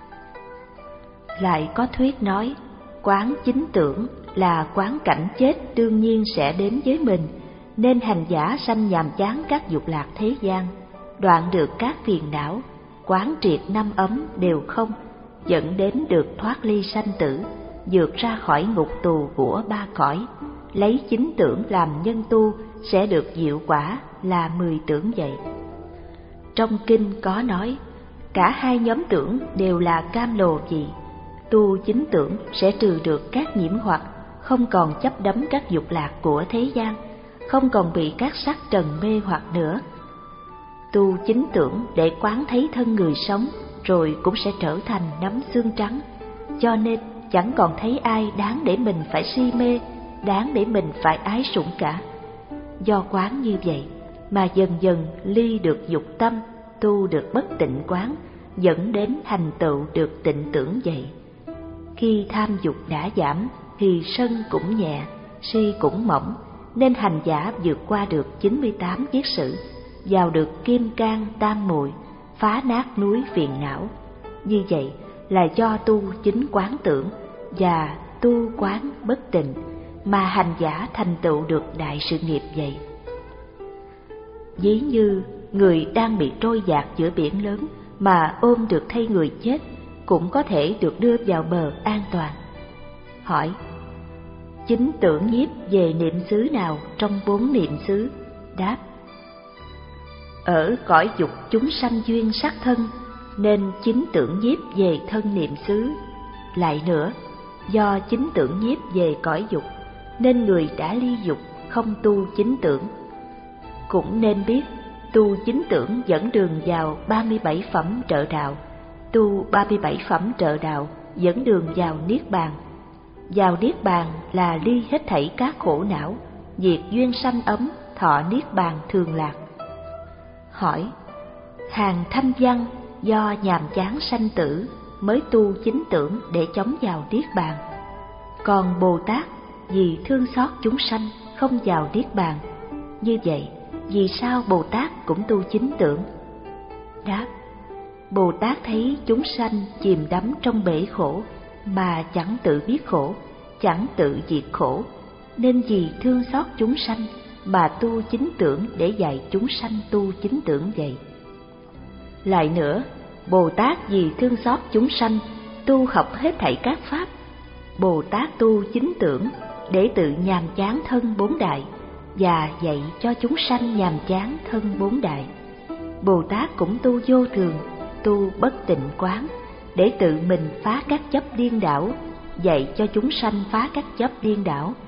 Lại có thuyết nói, quán chính tưởng là quán cảnh chết đương nhiên sẽ đến với mình, nên hành giả sanh nhàm chán các dục lạc thế gian, đoạn được các phiền não, quán triệt năm ấm đều không, dẫn đến được thoát ly sanh tử, vượt ra khỏi ngục tù của ba cõi. Lấy chính tưởng làm nhân tu sẽ được diệu quả là mười tưởng vậy. Trong kinh có nói, cả hai nhóm tưởng đều là cam lồ vị. Tu chính tưởng sẽ trừ được các nhiễm hoặc, không còn chấp đắm các dục lạc của thế gian, không còn bị các sắc trần mê hoặc nữa. Tu chính tưởng để quán thấy thân người sống, rồi cũng sẽ trở thành nắm xương trắng, cho nên chẳng còn thấy ai đáng để mình phải si mê, đáng để mình phải ái sủng cả. Do quán như vậy mà dần dần ly được dục tâm, tu được bất tịnh quán, dẫn đến thành tựu được tịnh tưởng vậy. Khi tham dục đã giảm thì sân cũng nhẹ, si cũng mỏng, nên hành giả vượt qua được chín mươi tám kiết sử, vào được kim cang tam muội, phá nát núi phiền não. Như vậy là do tu chính quán tưởng và tu quán bất tịnh mà hành giả thành tựu được đại sự nghiệp vậy. Ví như người đang bị trôi dạt giữa biển lớn mà ôm được thay người chết, cũng có thể được đưa vào bờ an toàn. Hỏi: chính tưởng nhiếp về niệm xứ nào trong bốn niệm xứ? Đáp: ở cõi dục chúng sanh duyên sắc thân, nên chính tưởng nhiếp về thân niệm xứ. Lại nữa, do chính tưởng nhiếp về cõi dục, nên người đã ly dục không tu chính tưởng. Cũng nên biết, tu chính tưởng dẫn đường vào ba mươi bảy phẩm trợ đạo, tu ba mươi bảy phẩm trợ đạo dẫn đường vào niết bàn. Vào niết bàn là ly hết thảy các khổ não, diệt duyên sanh ấm, thọ niết bàn thường lạc. Hỏi: hàng thanh văn do nhàm chán sanh tử mới tu chính tưởng để chống vào niết bàn, còn Bồ Tát vì thương xót chúng sanh không vào niết bàn. Như vậy, vì sao Bồ Tát cũng tu chính tưởng? Đáp: Bồ Tát thấy chúng sanh chìm đắm trong bể khổ mà chẳng tự biết khổ, chẳng tự diệt khổ, nên vì thương xót chúng sanh mà tu chính tưởng để dạy chúng sanh tu chính tưởng vậy. Lại nữa, Bồ Tát vì thương xót chúng sanh tu học hết thảy các pháp. Bồ Tát tu chính tưởng để tự nhàm chán thân bốn đại và dạy cho chúng sanh nhàm chán thân bốn đại. Bồ Tát cũng tu vô thường, tu bất tịnh quán để tự mình phá các chấp điên đảo, dạy cho chúng sanh phá các chấp điên đảo.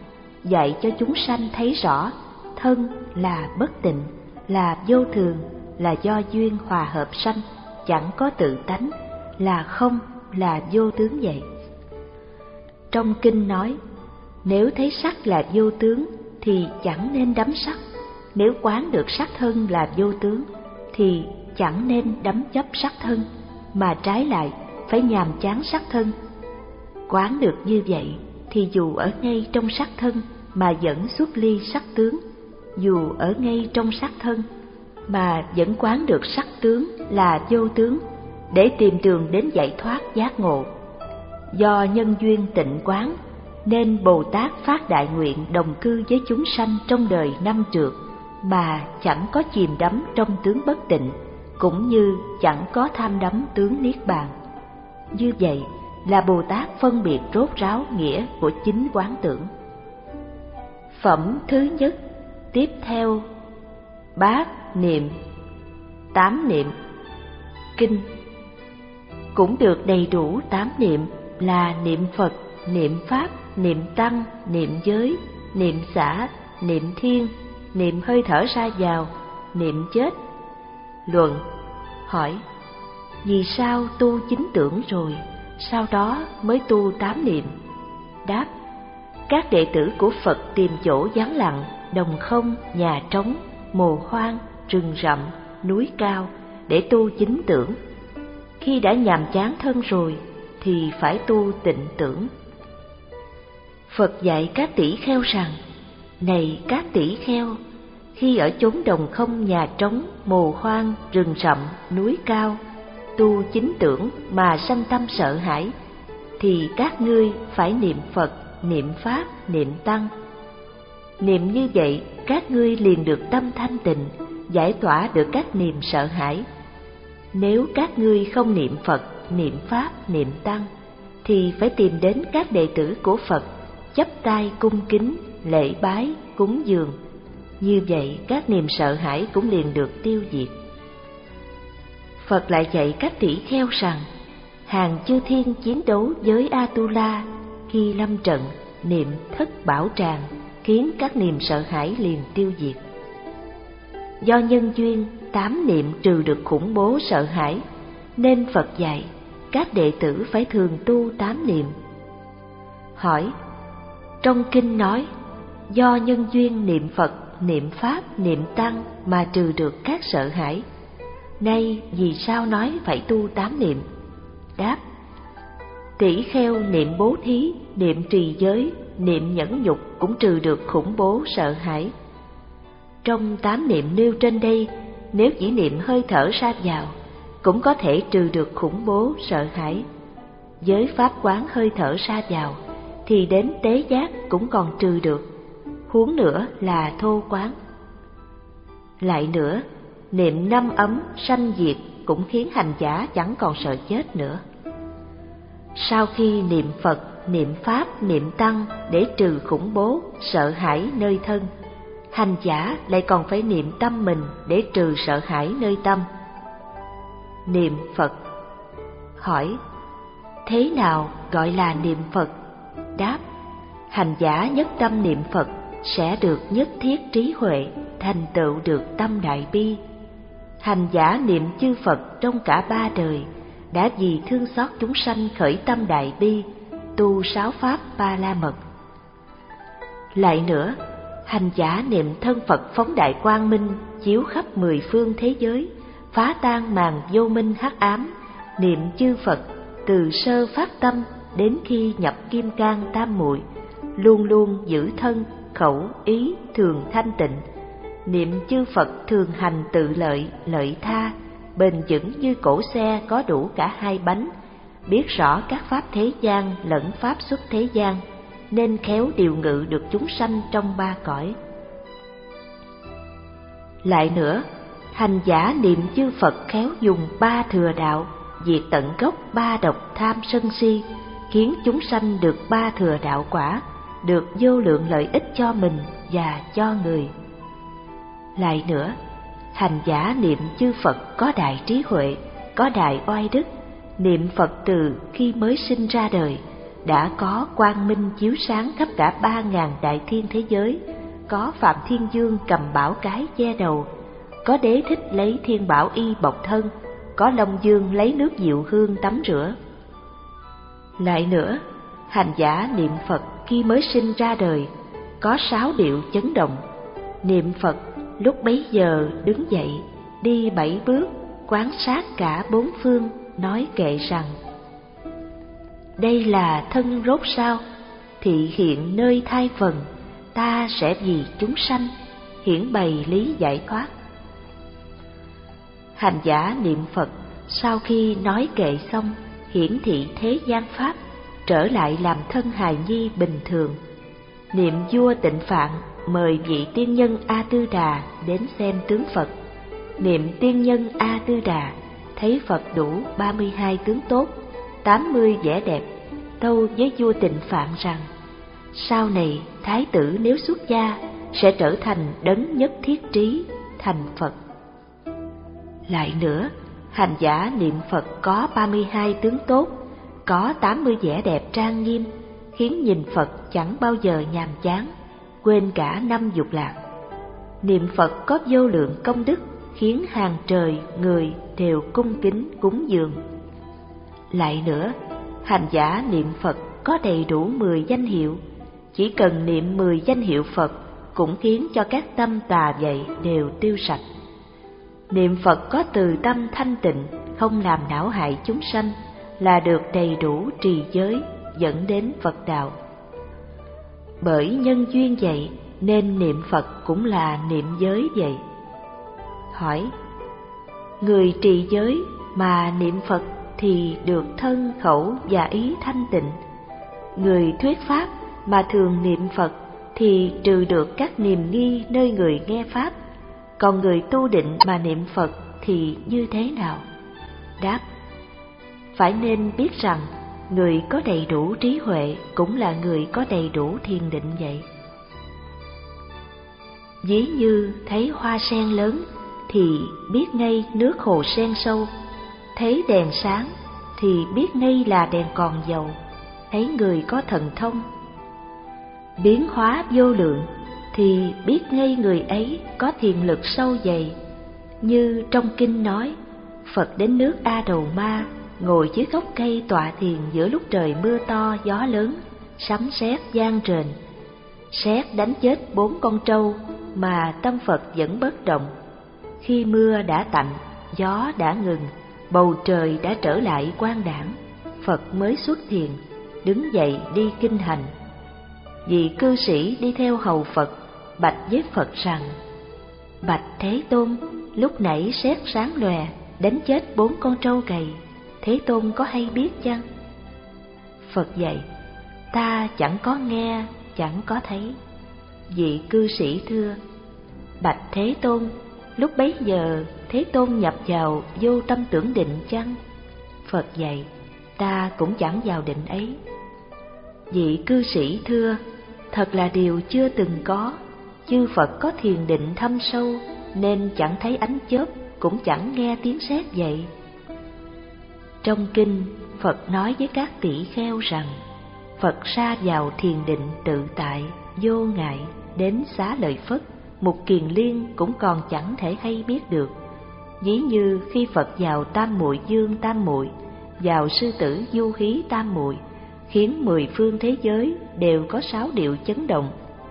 dạy cho chúng sanh thấy rõ thân là bất tịnh, là vô thường, là do duyên hòa hợp sanh, chẳng có tự tánh, là không, là vô tướng vậy. Trong kinh nói, nếu thấy sắc là vô tướng thì chẳng nên đắm sắc, nếu quán được sắc thân là vô tướng thì chẳng nên đắm chấp sắc thân, mà trái lại phải nhàm chán sắc thân. Quán được như vậy thì dù ở ngay trong sắc thân mà vẫn xuất ly sắc tướng, dù ở ngay trong sắc thân mà vẫn quán được sắc tướng là vô tướng, để tìm đường đến giải thoát giác ngộ. Do nhân duyên tịnh quán nên Bồ Tát phát đại nguyện đồng cư với chúng sanh trong đời năm trượt, mà chẳng có chìm đắm trong tướng bất tịnh, cũng như chẳng có tham đắm tướng niết bàn. Như vậy là Bồ Tát phân biệt rốt ráo nghĩa của chính quán tưởng. Phẩm thứ nhất, tiếp theo bát niệm, tám niệm. Kinh cũng được đầy đủ tám niệm là niệm Phật, niệm Pháp, niệm Tăng, niệm giới, niệm xả, niệm thiên, niệm hơi thở ra vào, niệm chết. Luận hỏi: vì sao tu chính tưởng rồi, sau đó mới tu tám niệm? Đáp: các đệ tử của Phật tìm chỗ vắng lặng, đồng không, nhà trống, mồ hoang, rừng rậm, núi cao để tu chính tưởng. Khi đã nhàm chán thân rồi thì phải tu tịnh tưởng. Phật dạy các tỷ kheo rằng: này các tỷ kheo, khi ở chốn đồng không, nhà trống, mồ hoang, rừng rậm, núi cao, tu chính tưởng mà sanh tâm sợ hãi, thì các ngươi phải niệm Phật, niệm Pháp, niệm Tăng. Niệm như vậy, các ngươi liền được tâm thanh tịnh, giải tỏa được các niềm sợ hãi. Nếu các ngươi không niệm Phật, niệm Pháp, niệm Tăng, thì phải tìm đến các đệ tử của Phật, chắp tay cung kính, lễ bái, cúng dường. Như vậy các niềm sợ hãi cũng liền được tiêu diệt. Phật lại dạy các tỷ kheo rằng: hàng chư thiên chiến đấu với Atula, khi lâm trận niệm thất bảo tràng, khiến các niềm sợ hãi liền tiêu diệt. Do nhân duyên tám niệm trừ được khủng bố sợ hãi, nên Phật dạy các đệ tử phải thường tu tám niệm. Hỏi: trong kinh nói do nhân duyên niệm Phật, niệm Pháp, niệm Tăng mà trừ được các sợ hãi, nay vì sao nói phải tu tám niệm? Đáp: tỷ kheo niệm bố thí, niệm trì giới, niệm nhẫn nhục cũng trừ được khủng bố sợ hãi. Trong tám niệm nêu trên đây, nếu chỉ niệm hơi thở ra vào cũng có thể trừ được khủng bố sợ hãi. Với pháp quán hơi thở ra vào thì đến tế giác cũng còn trừ được, huống nữa là thô quán. Lại nữa, niệm năm ấm sanh diệt cũng khiến hành giả chẳng còn sợ chết nữa. Sau khi niệm Phật, niệm Pháp, niệm Tăng để trừ khủng bố sợ hãi nơi thân, hành giả lại còn phải niệm tâm mình để trừ sợ hãi nơi tâm. Niệm Phật. Hỏi: thế nào gọi là niệm Phật? Đáp: hành giả nhất tâm niệm Phật sẽ được nhất thiết trí huệ, thành tựu được tâm đại bi. Hành giả niệm chư Phật trong cả ba đời đã vì thương xót chúng sanh khởi tâm đại bi, tu sáu pháp ba la mật. Lại nữa, hành giả niệm thân Phật phóng đại quang minh chiếu khắp mười phương thế giới, phá tan màn vô minh hắc ám. Niệm chư Phật từ sơ phát tâm đến khi nhập kim cang tam muội, luôn luôn giữ thân, khẩu, ý thường thanh tịnh. Niệm chư Phật thường hành tự lợi, lợi tha, bền vững như cỗ xe có đủ cả hai bánh, biết rõ các pháp thế gian lẫn pháp xuất thế gian, nên khéo điều ngự được chúng sanh trong ba cõi. Lại nữa, hành giả niệm chư Phật khéo dùng ba thừa đạo, diệt tận gốc ba độc tham sân si, khiến chúng sanh được ba thừa đạo quả, được vô lượng lợi ích cho mình và cho người. Lại nữa, hành giả niệm chư Phật có đại trí huệ, có đại oai đức, niệm Phật từ khi mới sinh ra đời, đã có quang minh chiếu sáng khắp cả ba ngàn đại thiên thế giới, có Phạm Thiên Dương cầm bảo cái che đầu, có Đế Thích lấy thiên bảo y bọc thân, có Long Dương lấy nước diệu hương tắm rửa. Lại nữa, hành giả niệm Phật khi mới sinh ra đời, có sáu điệu chấn động. Niệm Phật lúc bấy giờ đứng dậy, đi bảy bước, quan sát cả bốn phương, nói kệ rằng: đây là thân rốt sao, thị hiện nơi thai phần, ta sẽ vì chúng sanh, hiển bày lý giải thoát. Hành giả niệm Phật sau khi nói kệ xong, hiển thị thế gian pháp, trở lại làm thân hài nhi bình thường. Niệm vua Tịnh Phạn mời vị tiên nhân A Tư Đà đến xem tướng Phật. Niệm tiên nhân A Tư Đà thấy Phật đủ ba mươi hai tướng tốt, tám mươi vẻ đẹp, tâu với vua Tịnh Phạn rằng: sau này thái tử nếu xuất gia sẽ trở thành đấng nhất thiết trí, thành Phật. Lại nữa, hành giả niệm Phật có ba mươi hai tướng tốt, có tám mươi vẻ đẹp trang nghiêm, khiến nhìn Phật chẳng bao giờ nhàm chán, quên cả năm dục lạc. Niệm Phật có vô lượng công đức, khiến hàng trời người đều cung kính cúng dường. Lại nữa, hành giả niệm Phật có đầy đủ mười danh hiệu, chỉ cần niệm mười danh hiệu Phật cũng khiến cho các tâm tà dậy đều tiêu sạch. Niệm Phật có từ tâm thanh tịnh, không làm não hại chúng sanh, là được đầy đủ trì giới, dẫn đến Phật đạo. Bởi nhân duyên vậy nên niệm Phật cũng là niệm giới vậy. Hỏi: người trì giới mà niệm Phật thì được thân, khẩu và ý thanh tịnh. Người thuyết pháp mà thường niệm Phật thì trừ được các niềm nghi nơi người nghe pháp. Còn người tu định mà niệm Phật thì như thế nào? Đáp: phải nên biết rằng người có đầy đủ trí huệ cũng là người có đầy đủ thiền định vậy. Ví như thấy hoa sen lớn thì biết ngay nước hồ sen sâu, thấy đèn sáng thì biết ngay là đèn còn dầu, thấy người có thần thông. Biến hóa vô lượng thì biết ngay người ấy có thiền lực sâu dày. Như trong kinh nói, Phật đến nước A Đầu Ma, ngồi dưới gốc cây tọa thiền giữa lúc trời mưa to gió lớn, sấm sét vang rền. Sét đánh chết bốn con trâu mà tâm Phật vẫn bất động. Khi mưa đã tạnh, gió đã ngừng, bầu trời đã trở lại quang đãng, Phật mới xuất thiền, đứng dậy đi kinh hành. Vị cư sĩ đi theo hầu Phật bạch với Phật rằng: bạch Thế Tôn, lúc nãy sét sáng lòe đánh chết bốn con trâu gầy, Thế Tôn có hay biết chăng? Phật dạy: ta chẳng có nghe, chẳng có thấy. Vị cư sĩ thưa: bạch Thế Tôn, lúc bấy giờ Thế Tôn nhập vào vô tâm tưởng định chăng? Phật dạy: ta cũng chẳng vào định ấy. Vị cư sĩ thưa: thật là điều chưa từng có. Chư Phật có thiền định thâm sâu, nên chẳng thấy ánh chớp, cũng chẳng nghe tiếng sét vậy. Trong kinh, Phật nói với các tỷ kheo rằng Phật sa vào thiền định tự tại, vô ngại, đến Xá Lợi Phất, Mục Kiền Liên cũng còn chẳng thể hay biết được. Ví như khi Phật vào Tam Muội Dương Tam Muội, vào Sư Tử Du Hí Tam Muội, khiến mười phương thế giới đều có sáu điệu chấn động.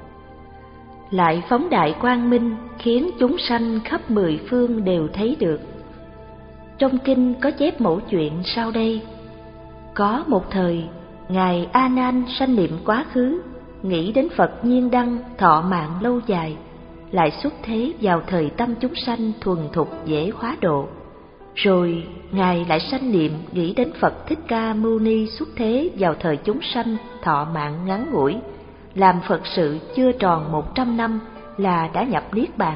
Lại phóng đại quang minh, khiến chúng sanh khắp mười phương đều thấy được. Trong kinh có chép mẫu chuyện sau đây. Có một thời, Ngài A Nan sanh niệm quá khứ, nghĩ đến Phật nhiên đăng thọ mạng lâu dài, lại xuất thế vào thời tâm chúng sanh thuần thục dễ hóa độ. Rồi Ngài lại sanh niệm nghĩ đến Phật Thích Ca Mâu Ni xuất thế vào thời chúng sanh thọ mạng ngắn ngủi, làm Phật sự chưa tròn một trăm năm là đã nhập Niết Bàn.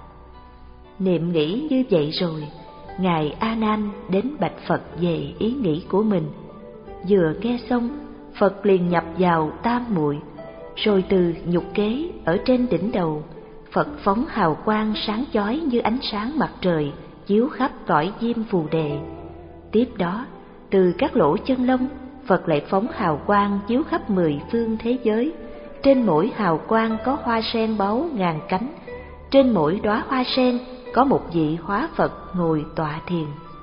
Niệm nghĩ như vậy rồi, Ngài A Nan đến bạch Phật về ý nghĩ của mình. Vừa nghe xong, Phật liền nhập vào Tam Muội, rồi từ nhục kế ở trên đỉnh đầu, Phật phóng hào quang sáng chói như ánh sáng mặt trời chiếu khắp cõi diêm phù đề. Tiếp đó, từ các lỗ chân lông, Phật lại phóng hào quang chiếu khắp mười phương thế giới. Trên mỗi hào quang có hoa sen báu ngàn cánh, trên mỗi đóa hoa sen có một vị hóa Phật ngồi tọa thiền.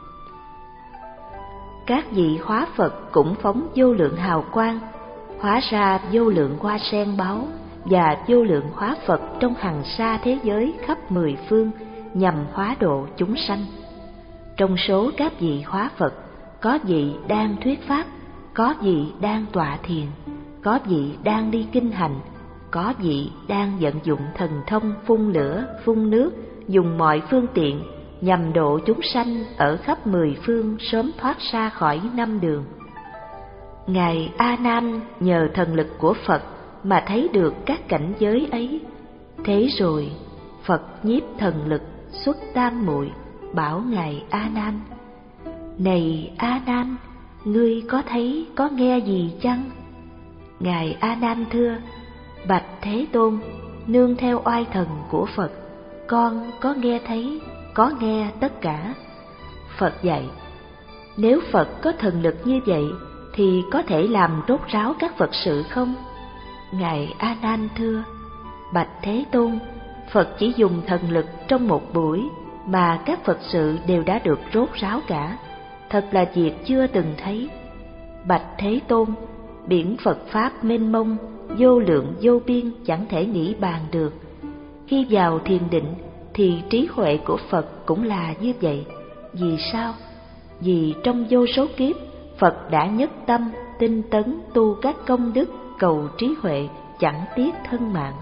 Các vị hóa Phật cũng phóng vô lượng hào quang, hóa ra vô lượng hoa sen báu và vô lượng hóa Phật trong hằng sa thế giới khắp mười phương, nhằm hóa độ chúng sanh. Trong số các vị hóa Phật, có vị đang thuyết pháp, có vị đang tọa thiền, có vị đang đi kinh hành, có vị đang vận dụng thần thông phun lửa, phun nước, dùng mọi phương tiện nhằm độ chúng sanh ở khắp mười phương sớm thoát ra khỏi năm đường. Ngài A Nan nhờ thần lực của Phật mà thấy được các cảnh giới ấy. Thế rồi Phật nhiếp thần lực xuất tam muội, bảo Ngài A Nan: Này A Nan, ngươi có thấy có nghe gì chăng? Ngài A Nan thưa: Bạch Thế Tôn, nương theo oai thần của Phật, con có nghe thấy, có nghe tất cả. Phật dạy: Nếu Phật có thần lực như vậy thì có thể làm rốt ráo các Phật sự không? Ngài A Nan thưa: Bạch Thế Tôn, Phật chỉ dùng thần lực trong một buổi mà các Phật sự đều đã được rốt ráo cả, thật là việc chưa từng thấy. Bạch Thế Tôn, biển Phật Pháp mênh mông, vô lượng vô biên chẳng thể nghĩ bàn được. Khi vào thiền định thì trí huệ của Phật cũng là như vậy. Vì sao? Vì trong vô số kiếp, Phật đã nhất tâm, tinh tấn tu các công đức cầu trí huệ, chẳng tiếc thân mạng.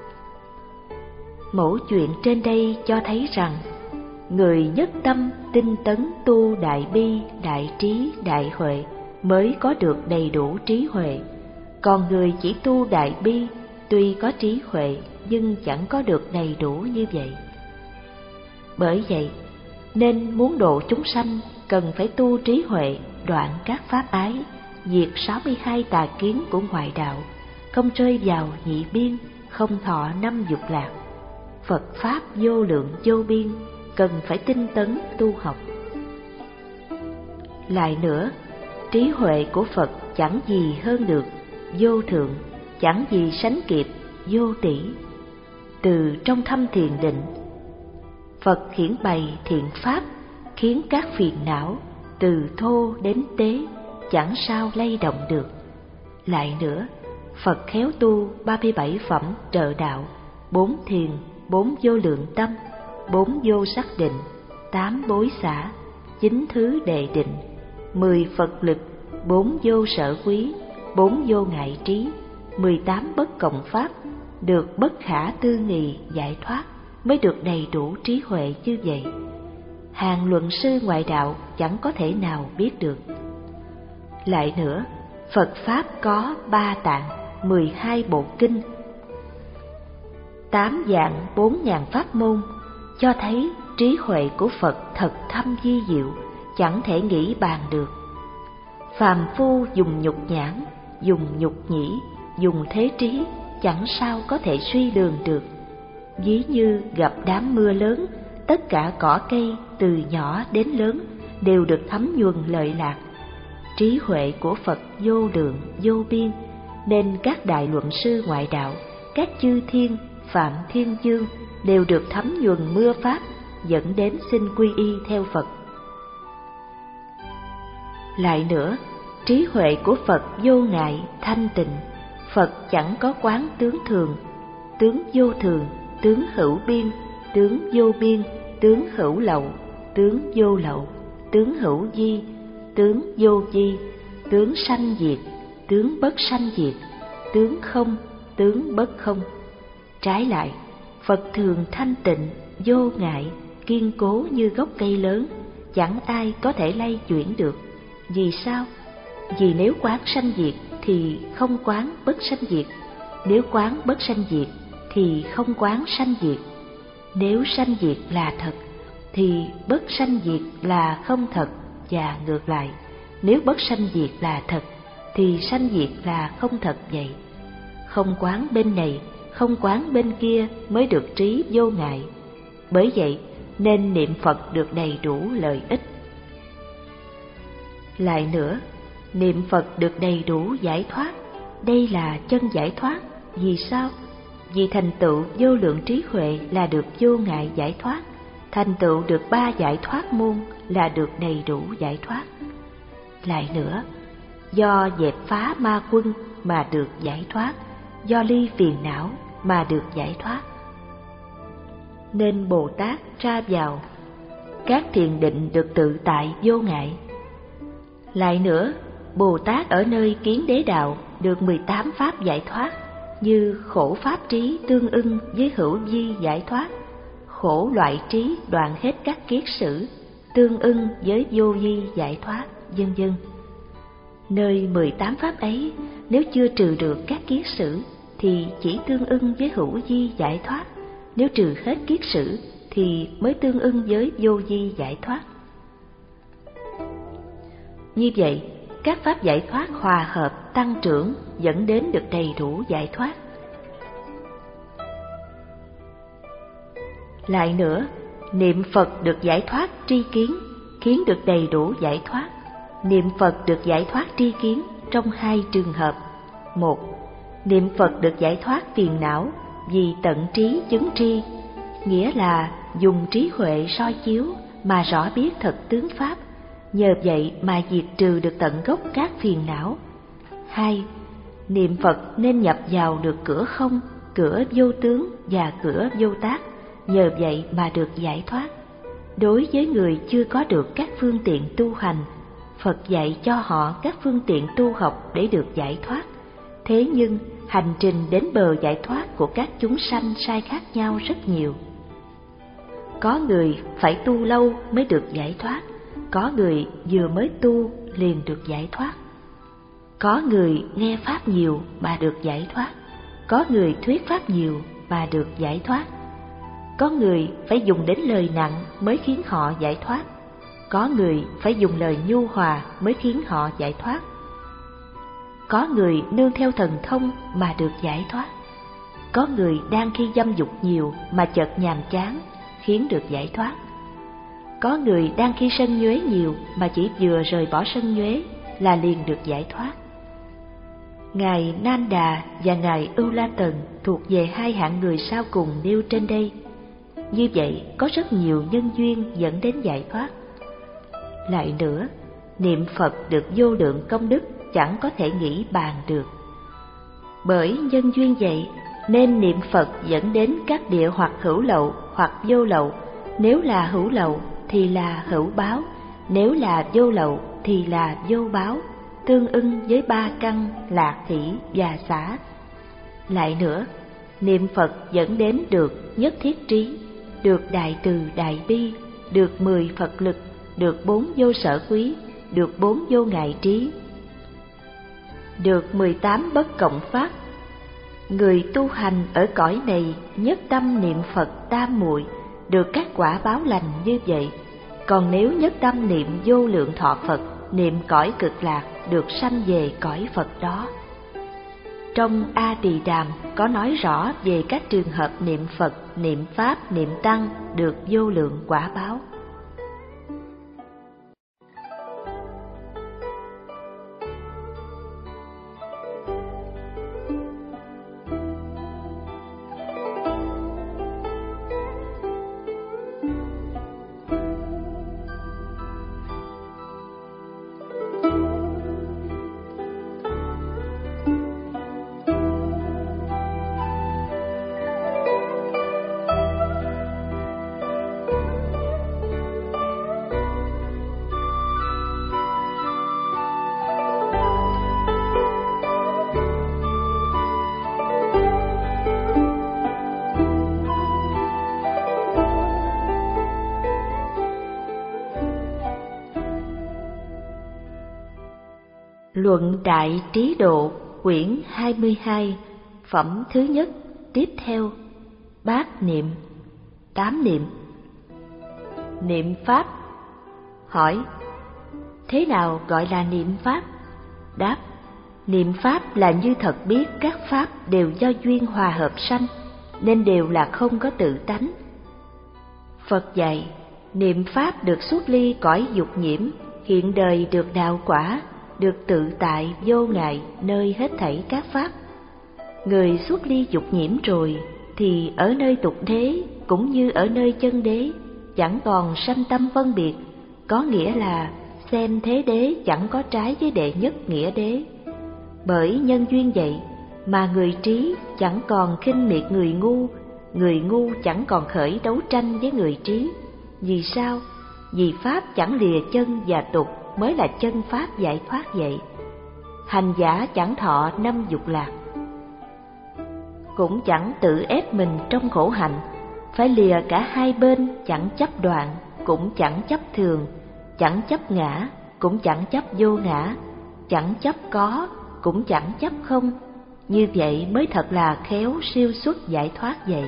Mẫu chuyện trên đây cho thấy rằng, người nhất tâm, tinh tấn tu đại bi, đại trí, đại huệ mới có được đầy đủ trí huệ. Còn người chỉ tu đại bi, tuy có trí huệ nhưng chẳng có được đầy đủ như vậy. Bởi vậy, nên muốn độ chúng sanh cần phải tu trí huệ, đoạn các pháp ái, diệt sáu mươi hai tà kiến của ngoại đạo, không rơi vào nhị biên, không thọ năm dục lạc. Phật Pháp vô lượng vô biên, cần phải tinh tấn tu học. Lại nữa, trí huệ của Phật chẳng gì hơn được, vô thượng, chẳng gì sánh kịp, vô tỷ. Từ trong thâm thiền định, Phật hiển bày thiện pháp, khiến các phiền não từ thô đến tế chẳng sao lay động được. Lại nữa, Phật khéo tu ba mươi bảy phẩm trợ đạo, bốn thiền, bốn vô lượng tâm, bốn vô sắc định, tám bối xả, chín thứ đệ định, mười Phật lực, bốn vô sở quý, bốn vô ngại trí, mười tám bất cộng pháp, được bất khả tư nghị giải thoát, mới được đầy đủ trí huệ như vậy. Hàng luận sư ngoại đạo chẳng có thể nào biết được. Lại nữa, Phật Pháp có ba tạng, mười hai bộ kinh, tám dạng bốn ngàn pháp môn, cho thấy trí huệ của Phật thật thâm vi diệu, chẳng thể nghĩ bàn được. Phàm phu dùng nhục nhãn, dùng nhục nhĩ, dùng thế trí, chẳng sao có thể suy lường được. Ví như gặp đám mưa lớn, tất cả cỏ cây từ nhỏ đến lớn đều được thấm nhuần lợi lạc. Trí huệ của Phật vô lượng vô biên, nên các đại luận sư ngoại đạo, các chư thiên, phạm thiên dương đều được thấm nhuần mưa pháp, dẫn đến xin quy y theo Phật. Lại nữa, trí huệ của Phật vô ngại thanh tịnh. Phật chẳng có quán tướng thường, tướng vô thường, tướng hữu biên, tướng vô biên, tướng hữu lậu, tướng vô lậu, tướng hữu di, tướng vô di, tướng sanh diệt, tướng bất sanh diệt, tướng không, tướng bất không. Trái lại, Phật thường thanh tịnh, vô ngại, kiên cố như gốc cây lớn, chẳng ai có thể lay chuyển được. Vì sao? Vì nếu quán sanh diệt thì không quán bất sanh diệt, nếu quán bất sanh diệt thì không quán sanh diệt. Nếu sanh diệt là thật thì bất sanh diệt là không thật, và ngược lại, nếu bất sanh diệt là thật thì sanh diệt là không thật vậy. Không quán bên này, không quán bên kia mới được trí vô ngại. Bởi vậy nên niệm Phật được đầy đủ lợi ích. Lại nữa, niệm Phật được đầy đủ giải thoát. Đây là chân giải thoát. Vì sao? Vì thành tựu vô lượng trí huệ là được vô ngại giải thoát, thành tựu được ba giải thoát môn là được đầy đủ giải thoát. Lại nữa, do dẹp phá ma quân mà được giải thoát, do ly phiền não mà được giải thoát. Nên Bồ Tát ra vào các thiền định được tự tại vô ngại. Lại nữa, Bồ Tát ở nơi Kiến Đế Đạo được mười tám pháp giải thoát, như khổ pháp trí tương ưng với hữu vi giải thoát, khổ loại trí đoạn hết các kiết sử tương ưng với vô vi giải thoát, vân vân. Nơi mười tám pháp ấy, nếu chưa trừ được các kiết sử thì chỉ tương ưng với hữu vi giải thoát, nếu trừ hết kiết sử thì mới tương ưng với vô vi giải thoát. Như vậy, các pháp giải thoát hòa hợp tăng trưởng dẫn đến được đầy đủ giải thoát. Lại nữa, niệm Phật được giải thoát tri kiến, kiến được đầy đủ giải thoát. Niệm Phật được giải thoát tri kiến trong hai trường hợp. Một, niệm Phật được giải thoát phiền não vì tận trí chứng tri, nghĩa là dùng trí huệ soi chiếu mà rõ biết thật tướng pháp, nhờ vậy mà diệt trừ được tận gốc các phiền não. Hai, niệm Phật nên nhập vào được cửa không, cửa vô tướng và cửa vô tác, nhờ vậy mà được giải thoát. Đối với người chưa có được các phương tiện tu hành, Phật dạy cho họ các phương tiện tu học để được giải thoát. Thế nhưng hành trình đến bờ giải thoát của các chúng sanh sai khác nhau rất nhiều. Có người phải tu lâu mới được giải thoát, có người vừa mới tu liền được giải thoát. Có người nghe pháp nhiều mà được giải thoát, có người thuyết pháp nhiều mà được giải thoát. Có người phải dùng đến lời nặng mới khiến họ giải thoát, có người phải dùng lời nhu hòa mới khiến họ giải thoát. Có người nương theo thần thông mà được giải thoát, có người đang khi dâm dục nhiều mà chợt nhàm chán khiến được giải thoát. Có người đang khi sân nhuế nhiều mà chỉ vừa rời bỏ sân nhuế là liền được giải thoát. Ngài Nan Đà và Ngài Ưu La Tần thuộc về hai hạng người sau cùng nêu trên đây. Như vậy, có rất nhiều nhân duyên dẫn đến giải thoát. Lại nữa, niệm Phật được vô lượng công đức chẳng có thể nghĩ bàn được. Bởi nhân duyên vậy, nên niệm Phật dẫn đến các địa hoặc hữu lậu hoặc vô lậu. Nếu là hữu lậu thì là hữu báo, nếu là vô lậu thì là vô báo, tương ưng với ba căn lạc hỷ và xả. Lại nữa, niệm Phật dẫn đến được nhất thiết trí, được đại từ đại bi, được mười Phật lực, được bốn vô sở quý, được bốn vô ngại trí, được mười tám bất cộng pháp. Người tu hành ở cõi này nhất tâm niệm Phật tam muội, được các quả báo lành như vậy. Còn nếu nhất tâm niệm vô lượng thọ Phật, niệm cõi cực lạc, được sanh về cõi Phật đó. Trong A Tỳ Đàm có nói rõ về các trường hợp niệm Phật, niệm Pháp, niệm Tăng được vô lượng quả báo. Luận Đại Trí Độ, quyển hai mươi hai, phẩm thứ nhất, tiếp theo. Bát niệm, tám niệm. Niệm Pháp. Hỏi: thế nào gọi là niệm Pháp? Đáp: niệm Pháp là như thật biết các Pháp đều do duyên hòa hợp sanh, nên đều là không có tự tánh. Phật dạy, niệm Pháp được xuất ly cõi dục nhiễm, hiện đời được đạo quả, được tự tại vô ngại nơi hết thảy các pháp. Người xuất ly dục nhiễm rồi thì ở nơi tục đế cũng như ở nơi chân đế chẳng còn sanh tâm phân biệt, có nghĩa là xem thế đế chẳng có trái với đệ nhất nghĩa đế. Bởi nhân duyên vậy mà người trí chẳng còn khinh miệt người ngu, người ngu chẳng còn khởi đấu tranh với người trí. Vì sao? Vì pháp chẳng lìa chân và tục mới là chân pháp giải thoát vậy. Hành giả chẳng thọ năm dục lạc, cũng chẳng tự ép mình trong khổ hạnh, phải lìa cả hai bên, chẳng chấp đoạn, cũng chẳng chấp thường, chẳng chấp ngã, cũng chẳng chấp vô ngã, chẳng chấp có, cũng chẳng chấp không. Như vậy mới thật là khéo siêu xuất giải thoát vậy.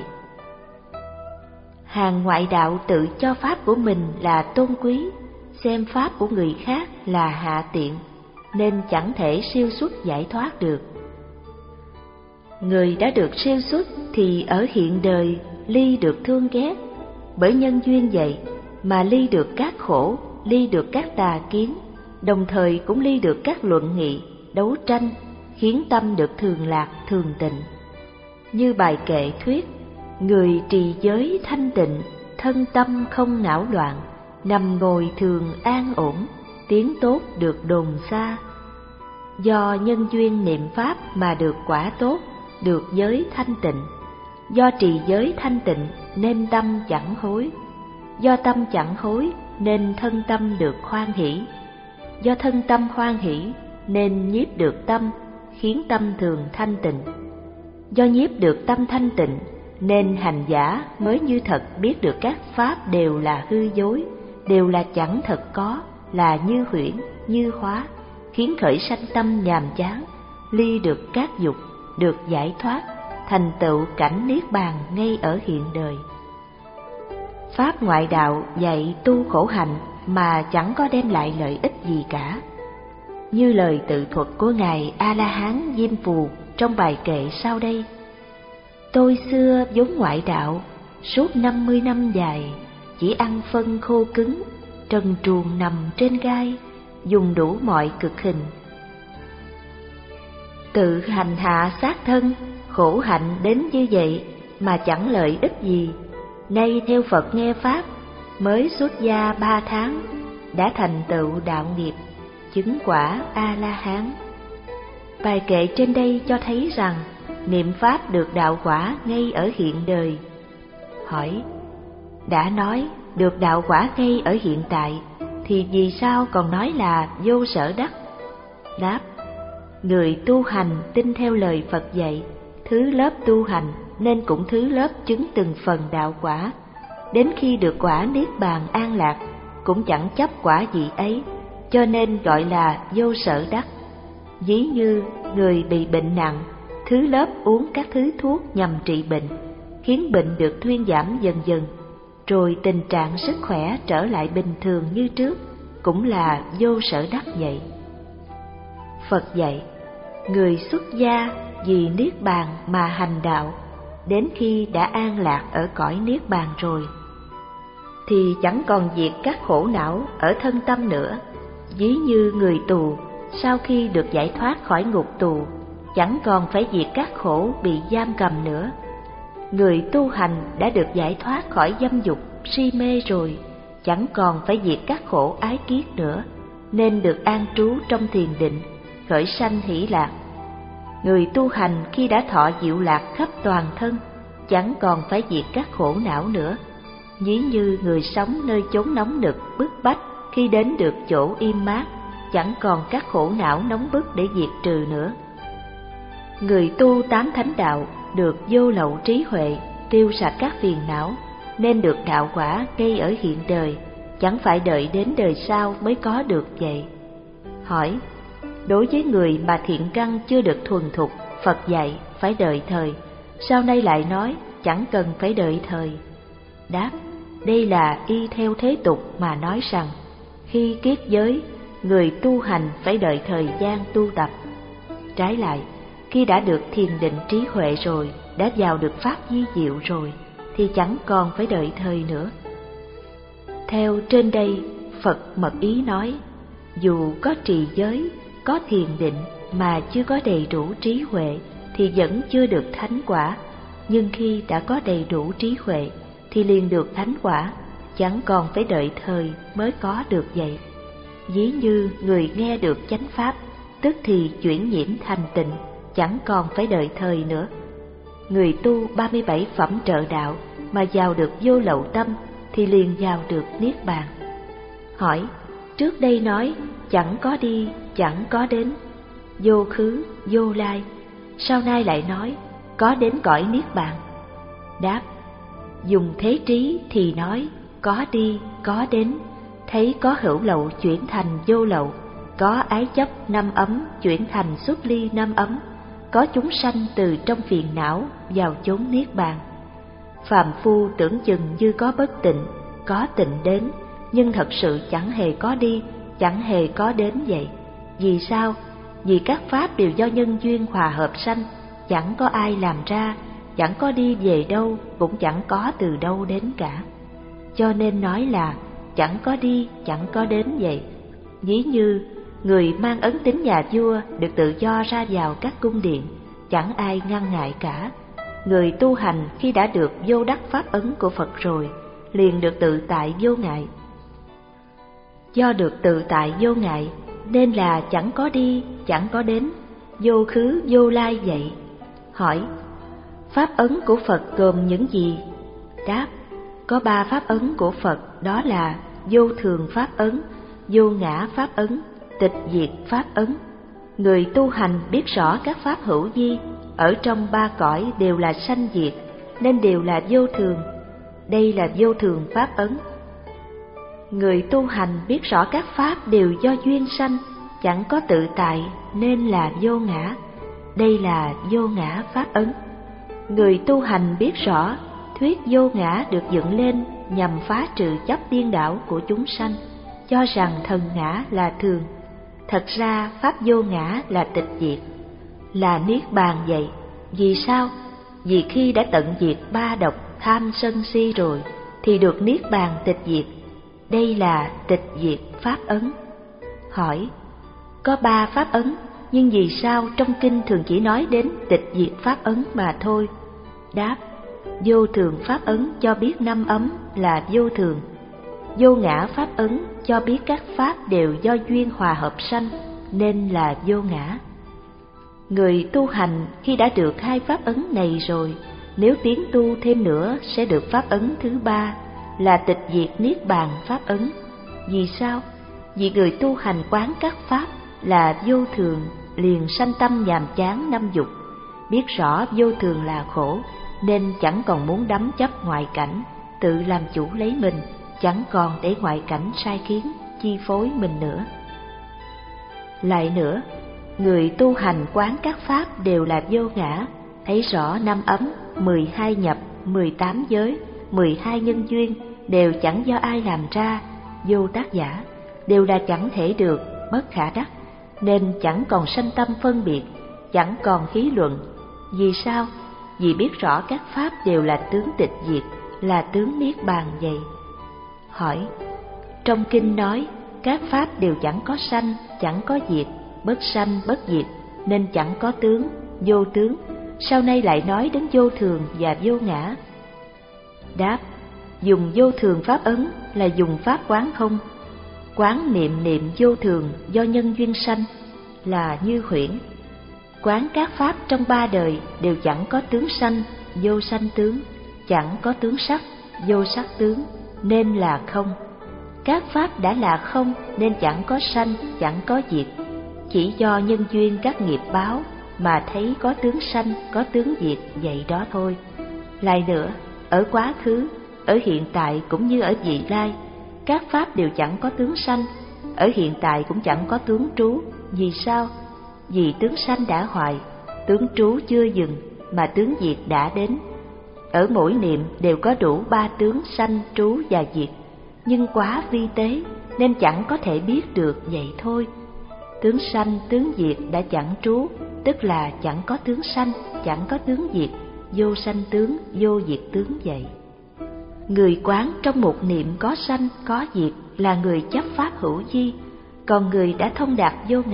Hàng ngoại đạo tự cho pháp của mình là tôn quý, xem pháp của người khác là hạ tiện, nên chẳng thể siêu xuất giải thoát được. Người đã được siêu xuất thì ở hiện đời ly được thương ghét, bởi nhân duyên vậy mà ly được các khổ, ly được các tà kiến, đồng thời cũng ly được các luận nghị, đấu tranh, khiến tâm được thường lạc, thường tịnh. Như bài kệ thuyết: người trì giới thanh tịnh, thân tâm không não loạn, nằm ngồi thường an ổn, tiếng tốt được đồn xa. Do nhân duyên niệm pháp mà được quả tốt, được giới thanh tịnh. Do trì giới thanh tịnh nên tâm chẳng hối. Do tâm chẳng hối nên thân tâm được hoan hỷ. Do thân tâm hoan hỷ nên nhiếp được tâm, khiến tâm thường thanh tịnh. Do nhiếp được tâm thanh tịnh nên hành giả mới như thật biết được các pháp đều là hư dối, đều là chẳng thật có, là như huyễn, như hóa, khiến khởi sanh tâm nhàm chán, ly được các dục, được giải thoát, thành tựu cảnh niết bàn ngay ở hiện đời. Pháp ngoại đạo dạy tu khổ hạnh mà chẳng có đem lại lợi ích gì cả. Như lời tự thuật của Ngài A-la-hán Diêm Phù trong bài kệ sau đây: tôi xưa vốn ngoại đạo, suốt năm mươi năm dài, chỉ ăn phân khô cứng, trần truồng nằm trên gai, dùng đủ mọi cực hình. Tự hành hạ sát thân, khổ hạnh đến như vậy mà chẳng lợi ích gì. Nay theo Phật nghe pháp, mới xuất gia ba tháng, đã thành tựu đạo nghiệp, chứng quả A-la-hán. Bài kệ trên đây cho thấy rằng niệm pháp được đạo quả ngay ở hiện đời. Hỏi: đã nói được đạo quả ngay ở hiện tại, thì vì sao còn nói là vô sở đắc? Đáp: người tu hành tin theo lời Phật dạy, thứ lớp tu hành nên cũng thứ lớp chứng từng phần đạo quả. Đến khi được quả niết bàn an lạc, cũng chẳng chấp quả gì ấy, cho nên gọi là vô sở đắc. Ví như người bị bệnh nặng, thứ lớp uống các thứ thuốc nhằm trị bệnh, khiến bệnh được thuyên giảm dần dần, rồi tình trạng sức khỏe trở lại bình thường như trước, cũng là vô sở đắc vậy. Phật dạy, người xuất gia vì niết bàn mà hành đạo, đến khi đã an lạc ở cõi niết bàn rồi, thì chẳng còn diệt các khổ não ở thân tâm nữa. Ví như người tù, sau khi được giải thoát khỏi ngục tù, chẳng còn phải diệt các khổ bị giam cầm nữa. Người tu hành đã được giải thoát khỏi dâm dục, si mê rồi, chẳng còn phải diệt các khổ ái kiết nữa, nên được an trú trong thiền định, khởi sanh hỷ lạc. Người tu hành khi đã thọ diệu lạc khắp toàn thân, chẳng còn phải diệt các khổ não nữa. Ví như người sống nơi chốn nóng nực, bức bách, khi đến được chỗ im mát, chẳng còn các khổ não nóng bức để diệt trừ nữa. Người tu tám thánh đạo được vô lậu trí huệ, tiêu sạch các phiền não, nên được đạo quả ngay ở hiện đời, chẳng phải đợi đến đời sau mới có được vậy. Hỏi: đối với người mà thiện căn chưa được thuần thục, Phật dạy phải đợi thời, sau nay lại nói chẳng cần phải đợi thời. Đáp: đây là y theo thế tục mà nói rằng, khi kiết giới, người tu hành phải đợi thời gian tu tập. Trái lại, khi đã được thiền định trí huệ rồi, đã vào được pháp vi diệu rồi, thì chẳng còn phải đợi thời nữa. Theo trên đây, Phật mật ý nói, dù có trì giới, có thiền định mà chưa có đầy đủ trí huệ thì vẫn chưa được thánh quả, nhưng khi đã có đầy đủ trí huệ thì liền được thánh quả, chẳng còn phải đợi thời mới có được vậy. Ví như người nghe được chánh pháp, tức thì chuyển nhiễm thành tịnh, chẳng còn phải đợi thời nữa. Người tu ba mươi bảy phẩm trợ đạo mà vào được vô lậu tâm thì liền vào được niết bàn. Hỏi, trước đây nói chẳng có đi, chẳng có đến, vô khứ, vô lai, sau nay lại nói có đến cõi niết bàn? Đáp, dùng thế trí thì nói có đi, có đến, thấy có hữu lậu chuyển thành vô lậu, có ái chấp năm ấm chuyển thành xuất ly năm ấm, có chúng sanh từ trong phiền não vào chốn niết bàn. Phàm phu tưởng chừng như có bất tịnh, có tịnh đến, nhưng thật sự chẳng hề có đi, chẳng hề có đến vậy. Vì sao? Vì các pháp đều do nhân duyên hòa hợp sanh, chẳng có ai làm ra, chẳng có đi về đâu, cũng chẳng có từ đâu đến cả. Cho nên nói là chẳng có đi, chẳng có đến vậy. Ví như người mang ấn tín nhà vua được tự do ra vào các cung điện, chẳng ai ngăn ngại cả. Người tu hành khi đã được vô đắc pháp ấn của Phật rồi, liền được tự tại vô ngại. Do được tự tại vô ngại nên là chẳng có đi, chẳng có đến, vô khứ vô lai vậy. Hỏi, pháp ấn của Phật gồm những gì? Đáp, có ba pháp ấn của Phật, đó là vô thường pháp ấn, vô ngã pháp ấn, tịch diệt pháp ấn. Người tu hành biết rõ các pháp hữu vi ở trong ba cõi đều là sanh diệt, nên đều là vô thường. Đây là vô thường pháp ấn. Người tu hành biết rõ các pháp đều do duyên sanh, chẳng có tự tại, nên là vô ngã. Đây là vô ngã pháp ấn. Người tu hành biết rõ thuyết vô ngã được dựng lên nhằm phá trừ chấp điên đảo của chúng sanh, cho rằng thần ngã là thường. Thật ra pháp vô ngã là tịch diệt, là niết bàn vậy. Vì sao? Vì khi đã tận diệt ba độc tham sân si rồi thì được niết bàn tịch diệt. Đây là tịch diệt pháp ấn. Hỏi, có ba pháp ấn, nhưng vì sao trong kinh thường chỉ nói đến tịch diệt pháp ấn mà thôi? Đáp, vô thường pháp ấn cho biết năm ấm là vô thường. Vô ngã pháp ấn cho biết các pháp đều do duyên hòa hợp sanh, nên là vô ngã. Người tu hành khi đã được hai pháp ấn này rồi, nếu tiến tu thêm nữa sẽ được pháp ấn thứ ba là tịch diệt niết bàn pháp ấn. Vì sao? Vì người tu hành quán các pháp là vô thường, liền sanh tâm nhàm chán năm dục, biết rõ vô thường là khổ, nên chẳng còn muốn đắm chấp ngoại cảnh, tự làm chủ lấy mình, chẳng còn để ngoại cảnh sai khiến chi phối mình nữa. Lại nữa, người tu hành quán các pháp đều là vô ngã, thấy rõ năm ấm, mười hai nhập, mười tám giới, mười hai nhân duyên đều chẳng do ai làm ra, vô tác giả, đều là chẳng thể được, bất khả đắc, nên chẳng còn sanh tâm phân biệt, chẳng còn khí luận. Vì sao? Vì biết rõ các pháp đều là tướng tịch diệt, là tướng niết bàn vậy. Hỏi, trong kinh nói các pháp đều chẳng có sanh, chẳng có diệt, bất sanh bất diệt, nên chẳng có tướng, vô tướng. Sau này lại nói đến vô thường và vô ngã. Đáp, dùng vô thường pháp ấn là dùng pháp quán không. Quán niệm niệm vô thường do nhân duyên sanh là như huyễn. Quán các pháp trong ba đời đều chẳng có tướng sanh, vô sanh tướng, chẳng có tướng sắc, vô sắc tướng, nên là không. Các pháp đã là không nên chẳng có sanh, chẳng có diệt. Chỉ do nhân duyên các nghiệp báo mà thấy có tướng sanh, có tướng diệt vậy đó thôi. Lại nữa, ở quá khứ, ở hiện tại cũng như ở vị lai, các pháp đều chẳng có tướng sanh, ở hiện tại cũng chẳng có tướng trú. Vì sao? Vì tướng sanh đã hoại, tướng trú chưa dừng, mà tướng diệt đã đến. Ở mỗi niệm đều có đủ ba tướng sanh, trú và diệt, nhưng quá vi tế nên chẳng có thể biết được vậy thôi. Tướng sanh, tướng diệt đã chẳng trú, tức là chẳng có tướng sanh, chẳng có tướng diệt, vô sanh tướng, vô diệt tướng vậy. Người quán trong một niệm có sanh, có diệt là người chấp pháp hữu vi, còn người đã thông đạt vô ngại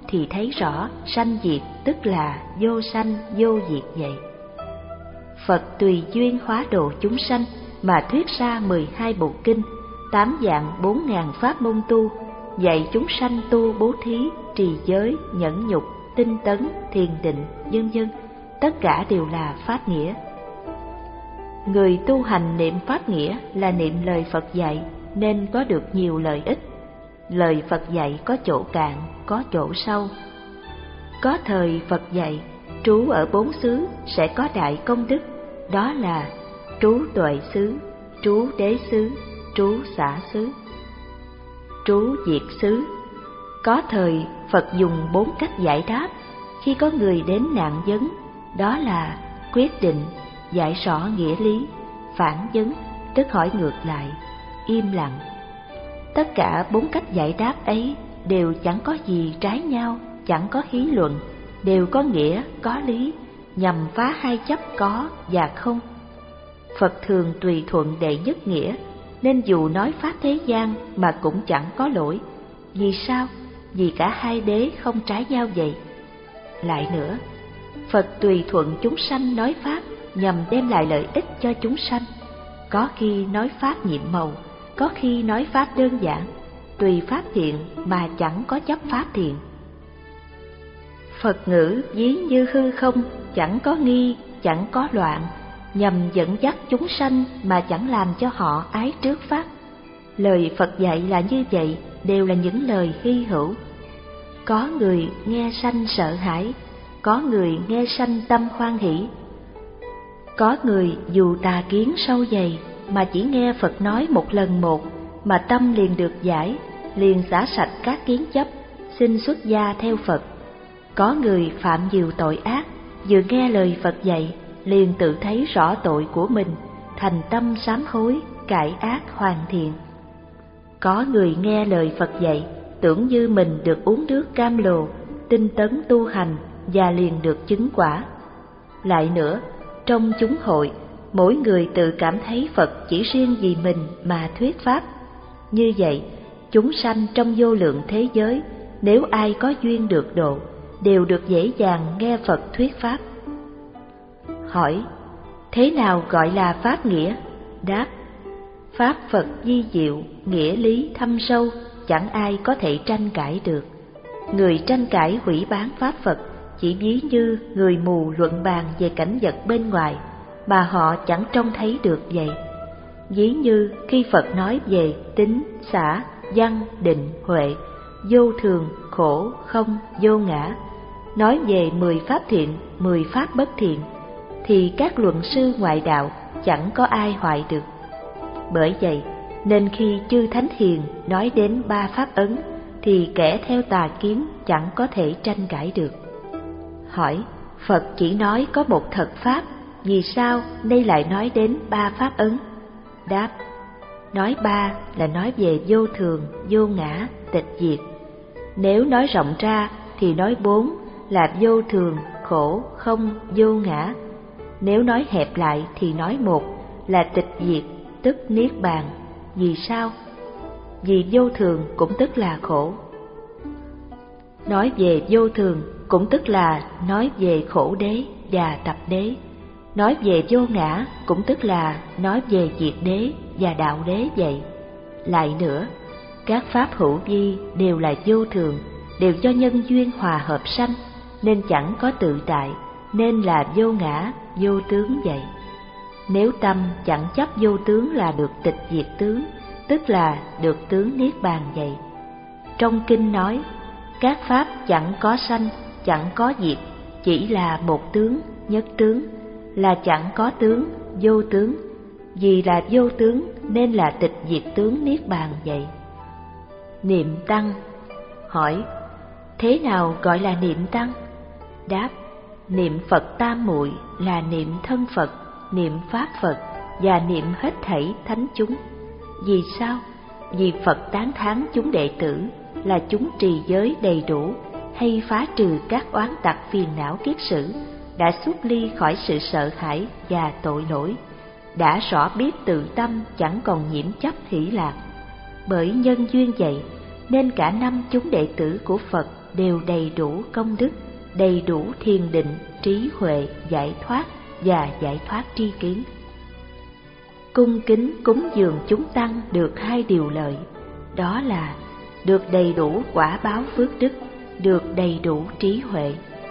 thì thấy rõ sanh diệt tức là vô sanh vô diệt vậy. Phật tùy duyên hóa độ chúng sanh mà thuyết ra mười hai bộ kinh, tám dạng bốn ngàn pháp môn tu, dạy chúng sanh tu bố thí, trì giới, nhẫn nhục, tinh tấn, thiền định, vân vân. Tất cả đều là pháp nghĩa. Người tu hành niệm pháp nghĩa là niệm lời Phật dạy nên có được nhiều lợi ích. Lời Phật dạy có chỗ cạn, có chỗ sâu. Có thời Phật dạy trú ở bốn xứ sẽ có đại công đức, đó là trú tuệ xứ, trú đế xứ, trú xả xứ, trú diệt xứ. Có thời Phật dùng bốn cách giải đáp khi có người đến nạn vấn, đó là quyết định, giải rõ nghĩa lý, phản vấn, tức hỏi ngược lại, im lặng. Tất cả bốn cách giải đáp ấy đều chẳng có gì trái nhau, chẳng có hí luận, đều có nghĩa, có lý, nhằm phá hai chấp có và không. Phật thường tùy thuận đệ nhất nghĩa, nên dù nói pháp thế gian mà cũng chẳng có lỗi. Vì sao? Vì cả hai đế không trái nhau vậy. Lại nữa, Phật tùy thuận chúng sanh nói pháp nhằm đem lại lợi ích cho chúng sanh. Có khi nói pháp nhiệm màu, có khi nói pháp đơn giản, tùy pháp thiện mà chẳng có chấp pháp thiện. Phật ngữ ví như hư không, chẳng có nghi, chẳng có loạn, nhằm dẫn dắt chúng sanh mà chẳng làm cho họ ái trước pháp. Lời Phật dạy là như vậy, đều là những lời hy hữu. Có người nghe sanh sợ hãi, có người nghe sanh tâm hoan hỷ. Có người dù tà kiến sâu dày mà chỉ nghe Phật nói một lần một mà tâm liền được giải, liền xả sạch các kiến chấp, xin xuất gia theo Phật. Có người phạm nhiều tội ác, vừa nghe lời Phật dạy liền tự thấy rõ tội của mình, thành tâm sám hối, cải ác hoàn thiện. Có người nghe lời Phật dạy, tưởng như mình được uống nước cam lồ, tinh tấn tu hành và liền được chứng quả. Lại nữa, trong chúng hội, mỗi người tự cảm thấy Phật chỉ riêng vì mình mà thuyết pháp. Như vậy, chúng sanh trong vô lượng thế giới, nếu ai có duyên được độ, đều được dễ dàng nghe Phật thuyết pháp. Hỏi, thế nào gọi là pháp nghĩa? Đáp, pháp Phật di diệu, nghĩa lý thâm sâu, chẳng ai có thể tranh cãi được. Người tranh cãi hủy bán pháp Phật chỉ ví như người mù luận bàn về cảnh vật bên ngoài mà họ chẳng trông thấy được vậy. Ví như khi Phật nói về tính, xả, văn, định, huệ, vô thường, khổ, không, vô ngã, nói về mười pháp thiện, mười pháp bất thiện, thì các luận sư ngoại đạo chẳng có ai hoại được. Bởi vậy, nên khi chư Thánh Hiền nói đến ba pháp ấn, thì kẻ theo tà kiến chẳng có thể tranh cãi được. Hỏi, Phật chỉ nói có một thật pháp, vì sao đây lại nói đến ba pháp ấn? Đáp, nói ba là nói về vô thường, vô ngã, tịch diệt. Nếu nói rộng ra thì nói bốn là vô thường, khổ, không, vô ngã. Nếu nói hẹp lại thì nói một là tịch diệt, tức niết bàn. Vì sao? Vì vô thường cũng tức là khổ. Nói về vô thường cũng tức là nói về khổ đế và tập đế. Nói về vô ngã cũng tức là nói về diệt đế và đạo đế vậy. Lại nữa, các pháp hữu vi đều là vô thường, đều do nhân duyên hòa hợp sanh, nên chẳng có tự tại, nên là vô ngã, vô tướng vậy. Nếu tâm chẳng chấp vô tướng là được tịch diệt tướng, tức là được tướng niết bàn vậy. Trong kinh nói, các pháp chẳng có sanh, chẳng có diệt, chỉ là một tướng, nhất tướng, là chẳng có tướng, vô tướng. Vì là vô tướng nên là tịch diệt tướng niết bàn vậy. Niệm tăng. Hỏi, thế nào gọi là niệm tăng? Đáp, niệm Phật tam muội là niệm thân Phật, niệm pháp Phật và niệm hết thảy thánh chúng. Vì sao? Vì Phật tán thán chúng đệ tử là chúng trì giới đầy đủ, hay phá trừ các oán tặc phiền não kiết sử, đã xuất ly khỏi sự sợ hãi và tội lỗi, đã rõ biết tự tâm chẳng còn nhiễm chấp hỷ lạc. Bởi nhân duyên vậy nên cả năm chúng đệ tử của Phật đều đầy đủ công đức, đầy đủ thiền định, trí huệ, giải thoát và giải thoát tri kiến. Cung kính cúng dường chúng tăng được hai điều lợi, đó là được đầy đủ quả báo phước đức, được đầy đủ trí huệ.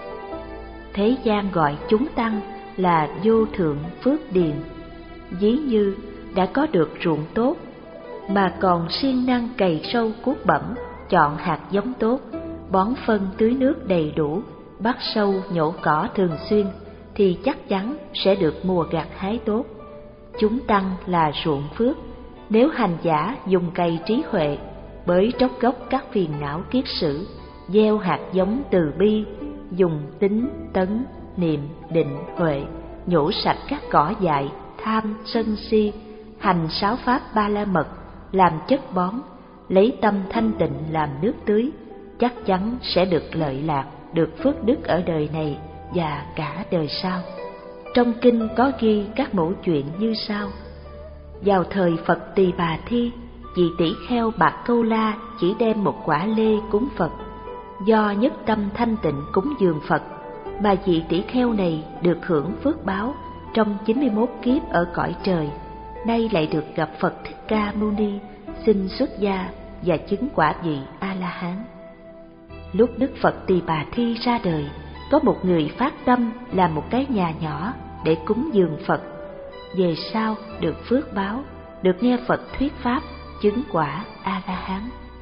Thế gian gọi chúng tăng là vô thượng phước điền, ví như đã có được ruộng tốt mà còn siêng năng cày sâu cuốc bẩm, chọn hạt giống tốt, bón phân tưới nước đầy đủ, bắt sâu nhổ cỏ thường xuyên, thì chắc chắn sẽ được mùa gặt hái tốt. Chúng tăng là ruộng phước, nếu hành giả dùng cày trí huệ, bới tróc gốc các phiền não kiết sử, gieo hạt giống từ bi, dùng tín, tấn, niệm, định, huệ, nhổ sạch các cỏ dại, tham, sân si, hành sáu pháp ba la mật, làm chất bón, lấy tâm thanh tịnh làm nước tưới, chắc chắn sẽ được lợi lạc, được phước đức ở đời này và cả đời sau. Trong kinh có ghi các mẫu chuyện như sau. Vào thời Phật Tỳ Bà Thi, vị tỷ kheo Bạc Câu La chỉ đem một quả lê cúng Phật. Do nhất tâm thanh tịnh cúng dường Phật mà vị tỷ kheo này được hưởng phước báo trong chín mươi mốt kiếp ở cõi trời, nay lại được gặp Phật Thích Ca Mâu Ni, xin xuất gia và chứng quả vị A-la-hán. Lúc Đức Phật Tỳ Bà Thi ra đời, có một người phát tâm làm một cái nhà nhỏ để cúng dường Phật. Về sau được phước báo, được nghe Phật thuyết pháp, chứng quả A-la-hán.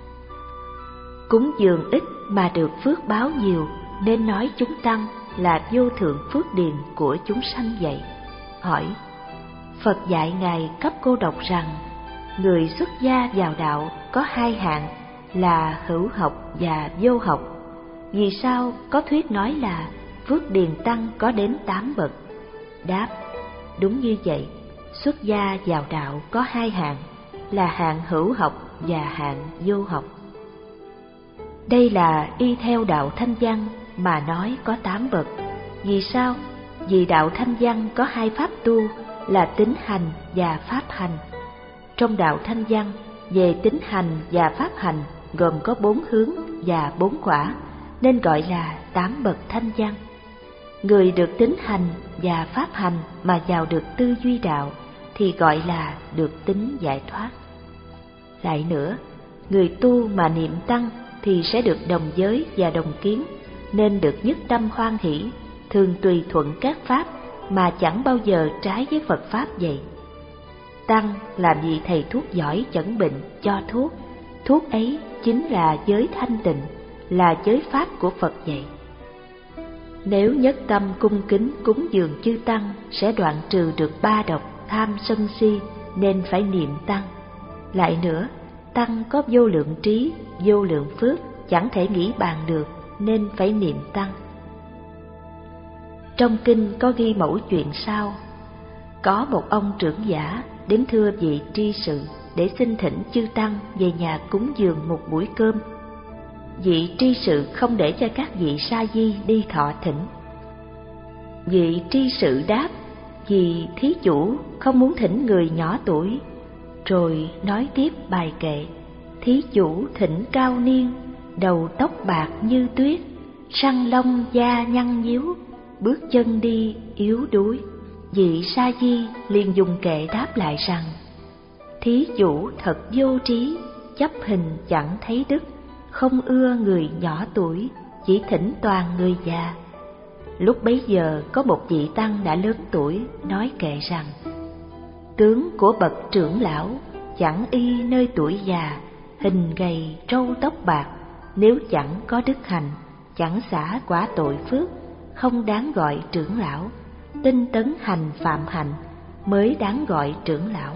Cúng dường ít mà được phước báo nhiều, nên nói chúng tăng là vô thượng phước điền của chúng sanh vậy. Hỏi, Phật dạy Ngài Cấp Cô Độc rằng, người xuất gia vào đạo có hai hạng là hữu học và vô học. Vì sao có thuyết nói là phước điền tăng có đến tám bậc? Đáp, đúng như vậy, xuất gia vào đạo có hai hạng là hạng hữu học và hạng vô học. Đây là y theo đạo Thanh Văn mà nói có tám bậc. Vì sao? Vì đạo Thanh Văn có hai pháp tu là tín hành và pháp hành. Trong đạo Thanh Văn, về tín hành và pháp hành gồm có bốn hướng và bốn quả, nên gọi là tám bậc Thanh Văn. Người được tín hành và pháp hành mà vào được tư duy đạo thì gọi là được tín giải thoát. Lại nữa, người tu mà niệm tăng thì sẽ được đồng giới và đồng kiến, nên được nhất tâm hoan hỷ, thường tùy thuận các pháp mà chẳng bao giờ trái với Phật pháp vậy. Tăng là vị thầy thuốc giỏi chẩn bệnh cho thuốc, thuốc ấy chính là giới thanh tịnh, là giới pháp của Phật vậy. Nếu nhất tâm cung kính cúng dường chư tăng sẽ đoạn trừ được ba độc tham sân si, nên phải niệm tăng. Lại nữa, tăng có vô lượng trí, vô lượng phước, chẳng thể nghĩ bàn được, nên phải niệm tăng. Trong kinh có ghi mẫu chuyện sau. Có một ông trưởng giả đến thưa vị tri sự để xin thỉnh chư tăng về nhà cúng dường một buổi cơm. Vị tri sự không để cho các vị sa di đi thọ thỉnh. Vị tri sự đáp, vì thí chủ không muốn thỉnh người nhỏ tuổi. Rồi nói tiếp bài kệ, thí chủ thỉnh cao niên, đầu tóc bạc như tuyết, răng long da nhăn nhíu, bước chân đi yếu đuối. Vị sa di liền dùng kệ đáp lại rằng, thí chủ thật vô trí, chấp hình chẳng thấy đức, không ưa người nhỏ tuổi, chỉ thỉnh toàn người già. Lúc bấy giờ có một vị tăng đã lớn tuổi nói kệ rằng, tướng của bậc trưởng lão chẳng y nơi tuổi già, hình gầy râu tóc bạc, nếu chẳng có đức hành, chẳng xả quả tội phước, không đáng gọi trưởng lão. Tinh tấn hành phạm hạnh mới đáng gọi trưởng lão.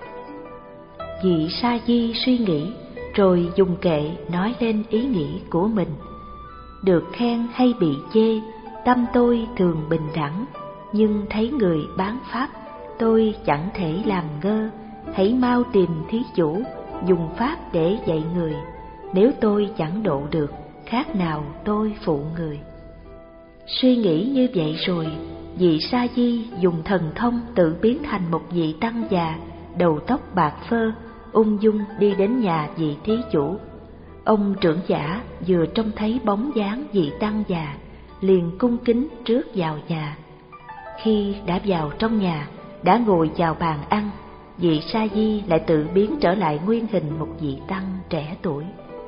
Vị sa di suy nghĩ, rồi dùng kệ nói lên ý nghĩ của mình. Được khen hay bị chê, tâm tôi thường bình đẳng, nhưng thấy người bán pháp, tôi chẳng thể làm ngơ. Hãy mau tìm thí chủ, dùng pháp để dạy người. Nếu tôi chẳng độ được, khác nào tôi phụ người. Suy nghĩ như vậy rồi, vị sa di dùng thần thông tự biến thành một vị tăng già, đầu tóc bạc phơ, ung dung đi đến nhà vị thí chủ. Ông trưởng giả vừa trông thấy bóng dáng vị tăng già, liền cung kính trước vào nhà. Khi đã vào trong nhà, đã ngồi vào bàn ăn, vị sa di lại tự biến trở lại nguyên hình một vị tăng trẻ tuổi.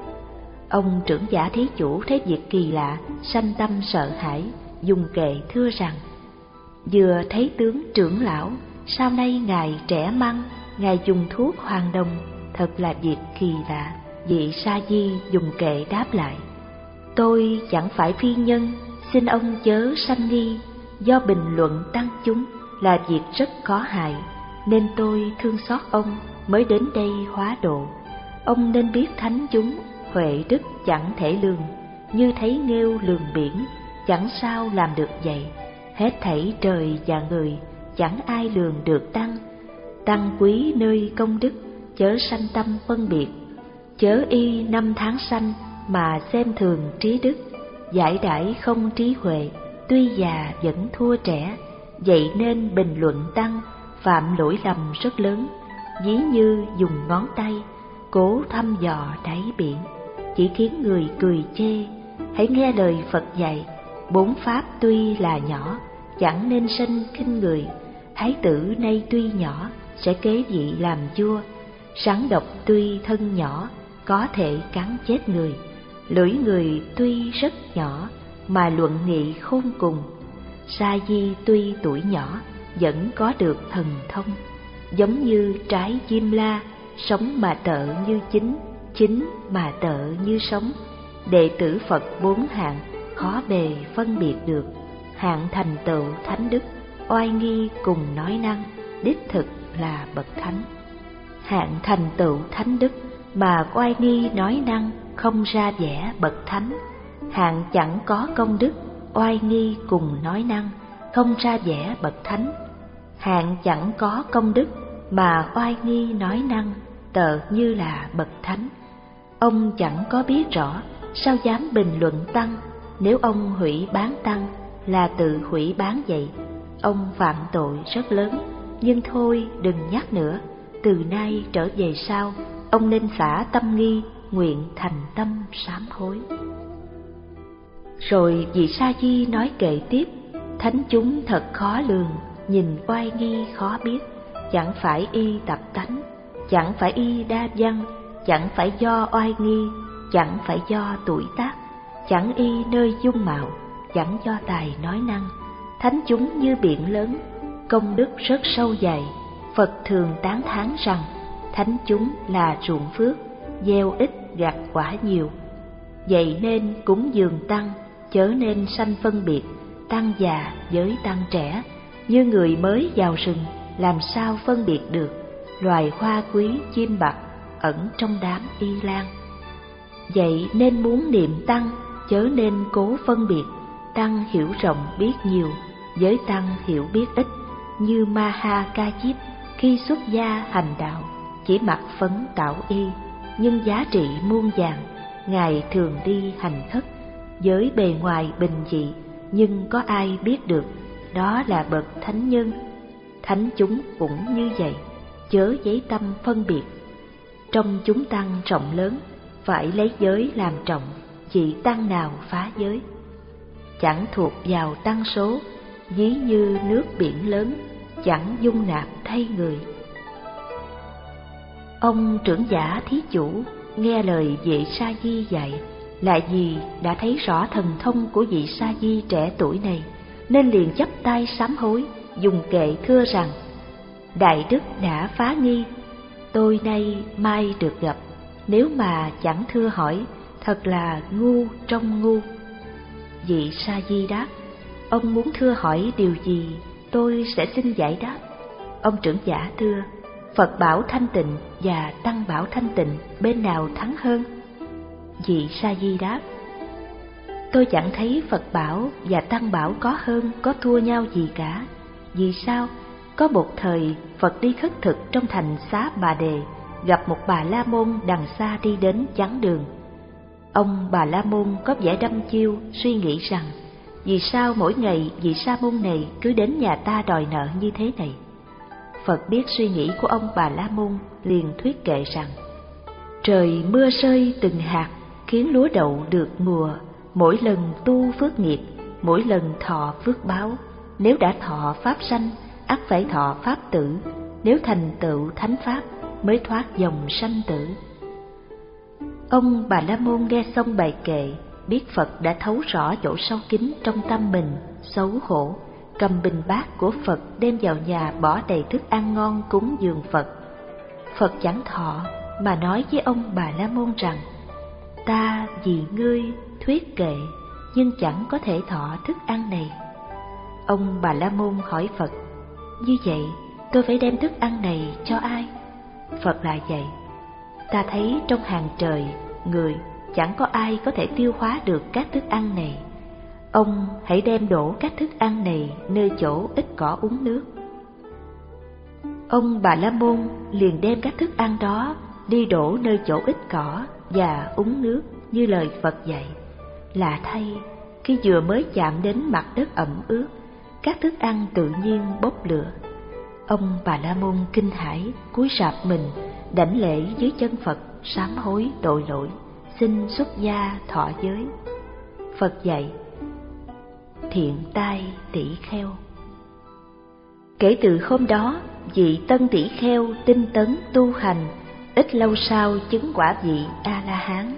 Ông trưởng giả thí chủ thấy việc kỳ lạ, sanh tâm sợ hãi, dùng kệ thưa rằng: vừa thấy tướng trưởng lão, sau nay ngài trẻ măng, ngài dùng thuốc hoàng đồng, thật là việc kỳ lạ. Vị sa di dùng kệ đáp lại: tôi chẳng phải phi nhân, xin ông chớ sanh nghi, do bình luận tăng chúng là việc rất có hại, nên tôi thương xót ông mới đến đây hóa độ. Ông nên biết thánh chúng huệ đức chẳng thể lường, như thấy nghêu lường biển, chẳng sao làm được vậy. Hết thảy trời và người, chẳng ai lường được tăng. Tăng quý nơi công đức, chớ sanh tâm phân biệt. Chớ y năm tháng sanh mà xem thường trí đức, giải đãi không trí huệ, tuy già vẫn thua trẻ. Vậy nên bình luận tăng, phạm lỗi lầm rất lớn, ví như dùng ngón tay cố thăm dò đáy biển, chỉ khiến người cười chê. Hãy nghe lời Phật dạy, bốn pháp tuy là nhỏ, chẳng nên sanh khinh người. Thái tử nay tuy nhỏ, sẽ kế vị làm vua. Rắn độc tuy thân nhỏ, có thể cắn chết người. Lưỡi người tuy rất nhỏ, mà luận nghị khôn cùng. Sa di tuy tuổi nhỏ, vẫn có được thần thông. Giống như trái diêm la, sống mà tợ như chín, chín mà tợ như sống. Đệ tử Phật bốn hạng, khó bề phân biệt được. Hạng thành tựu thánh đức, oai nghi cùng nói năng, đích thực là bậc thánh. Hạng thành tựu thánh đức mà oai nghi nói năng, không ra vẻ bậc thánh. Hạng chẳng có công đức, oai nghi cùng nói năng, không ra vẻ bậc thánh. Hạng chẳng có công đức mà oai nghi nói năng, tợ như là bậc thánh. Ông chẳng có biết rõ, sao dám bình luận tăng? Nếu ông hủy bán tăng, là tự hủy bán vậy. Ông phạm tội rất lớn, nhưng thôi đừng nhắc nữa. Từ nay trở về sau, ông nên xả tâm nghi, nguyện thành tâm sám hối. Rồi vị sa di nói kệ tiếp: thánh chúng thật khó lường, nhìn oai nghi khó biết. Chẳng phải y tập tánh, chẳng phải y đa văn, chẳng phải do oai nghi, chẳng phải do tuổi tác, chẳng y nơi dung mạo, chẳng do tài nói năng. Thánh chúng như biển lớn, công đức rất sâu dày. Phật thường tán thán rằng thánh chúng là ruộng phước, gieo ít gặt quả nhiều. Vậy nên cúng dường tăng, chớ nên sanh phân biệt tăng già với tăng trẻ. Như người mới vào rừng, làm sao phân biệt được loài hoa quý chim bạc ẩn trong đám y lan. Vậy nên muốn niệm tăng, chớ nên cố phân biệt. Tăng hiểu rộng biết nhiều, với tăng hiểu biết ít. Như Maha Ca Diếp khi xuất gia hành đạo, chỉ mặc phấn tảo y, nhưng giá trị muôn vàng. Ngài thường đi hành khất, với bề ngoài bình dị, nhưng có ai biết được đó là bậc thánh nhân. Thánh chúng cũng như vậy, chớ giấy tâm phân biệt. Trong chúng tăng rộng lớn, phải lấy giới làm trọng, chỉ tăng nào phá giới. Chẳng thuộc vào tăng số, ví như nước biển lớn, chẳng dung nạp thay người. Ông trưởng giả thí chủ nghe lời vị sa di dạy, lại vì đã thấy rõ thần thông của vị sa di trẻ tuổi này, nên liền chắp tay sám hối, dùng kệ thưa rằng: đại đức đã phá nghi, tôi nay mai được gặp. Nếu mà chẳng thưa hỏi, thật là ngu trong ngu. Vị sa di đáp: ông muốn thưa hỏi điều gì, tôi sẽ xin giải đáp. Ông trưởng giả thưa: Phật bảo thanh tịnh và tăng bảo thanh tịnh, bên nào thắng hơn? Vị sa di đáp: tôi chẳng thấy Phật bảo và tăng bảo có hơn có thua nhau gì cả. Vì sao? Có một thời Phật đi khất thực trong thành Xá Bà Đề, gặp một Bà La Môn đằng xa đi đến chắn đường. Ông Bà La Môn có vẻ đăm chiêu, suy nghĩ rằng: vì sao mỗi ngày vị sa môn này cứ đến nhà ta đòi nợ như thế này? Phật biết suy nghĩ của ông Bà La Môn, liền thuyết kệ rằng: trời mưa rơi từng hạt, khiến lúa đậu được mùa, mỗi lần tu phước nghiệp, mỗi lần thọ phước báo. Nếu đã thọ pháp sanh, ắt phải thọ pháp tử, nếu thành tựu thánh pháp mới thoát dòng sanh tử. Ông Bà La Môn nghe xong bài kệ, biết Phật đã thấu rõ chỗ sâu kín trong tâm mình, xấu hổ, cầm bình bát của Phật đem vào nhà bỏ đầy thức ăn ngon cúng dường Phật. Phật chẳng thọ mà nói với ông Bà La Môn rằng: ta vì ngươi thuyết kệ nhưng chẳng có thể thọ thức ăn này. Ông Bà La Môn hỏi Phật: như vậy tôi phải đem thức ăn này cho ai? Phật lại dạy: ta thấy trong hàng trời người chẳng có ai có thể tiêu hóa được các thức ăn này. Ông hãy đem đổ các thức ăn này nơi chỗ ít cỏ uống nước. Ông Bà La Môn liền đem các thức ăn đó đi đổ nơi chỗ ít cỏ và uống nước như lời Phật dạy. Lạ thay, khi vừa mới chạm đến mặt đất ẩm ướt, các thức ăn tự nhiên bốc lửa. Ông Bà La Môn kinh hãi, cúi rạp mình đảnh lễ dưới chân Phật, sám hối tội lỗi, xin xuất gia thọ giới. Phật dạy: thiện tai tỷ kheo. Kể từ hôm đó, vị tân tỷ kheo tinh tấn tu hành, ít lâu sau chứng quả vị A La Hán.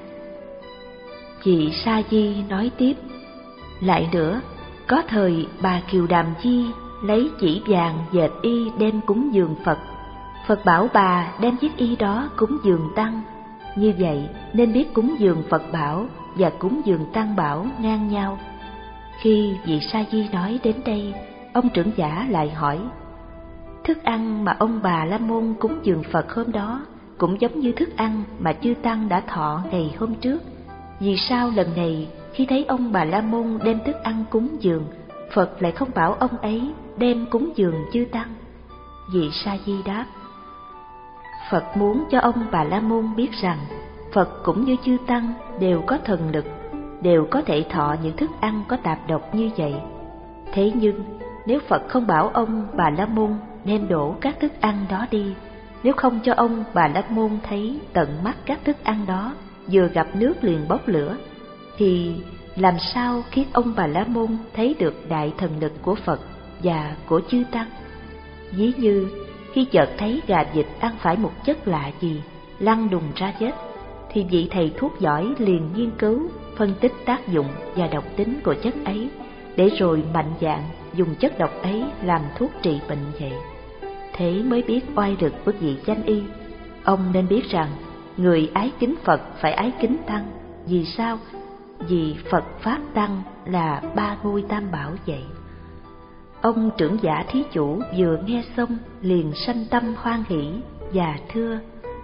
Vị Sa Di nói tiếp: lại nữa, có thời bà Kiều Đàm Di lấy chỉ vàng dệt y đem cúng dường Phật. Phật bảo bà đem chiếc y đó cúng dường tăng. Như vậy nên biết cúng dường Phật bảo và cúng dường tăng bảo ngang nhau. Khi vị Sa Di nói đến đây, ông trưởng giả lại hỏi: thức ăn mà ông Bà La Môn cúng dường Phật hôm đó cũng giống như thức ăn mà chư tăng đã thọ ngày hôm trước. Vì sao lần này khi thấy ông Bà La Môn đem thức ăn cúng dường, Phật lại không bảo ông ấy đem cúng dường chư tăng? Vị Sa Di đáp: Phật muốn cho ông Bà La Môn biết rằng Phật cũng như chư tăng đều có thần lực, đều có thể thọ những thức ăn có tạp độc như vậy. Thế nhưng nếu Phật không bảo ông Bà La Môn đem đổ các thức ăn đó đi, nếu không cho ông Bà La Môn thấy tận mắt các thức ăn đó vừa gặp nước liền bốc lửa, thì làm sao khiến ông Bà La Môn thấy được đại thần lực của Phật và của chư tăng? Ví như khi chợt thấy gà vịt ăn phải một chất lạ gì, lăn đùng ra chết, thì vị thầy thuốc giỏi liền nghiên cứu, phân tích tác dụng và độc tính của chất ấy, để rồi mạnh dạn dùng chất độc ấy làm thuốc trị bệnh vậy. Thế mới biết oai lực của vị danh y. Ông nên biết rằng người ái kính Phật phải ái kính tăng. Vì sao? Vì Phật Pháp Tăng là ba ngôi tam bảo vậy. Ông trưởng giả thí chủ vừa nghe xong liền sanh tâm hoan hỷ và thưa: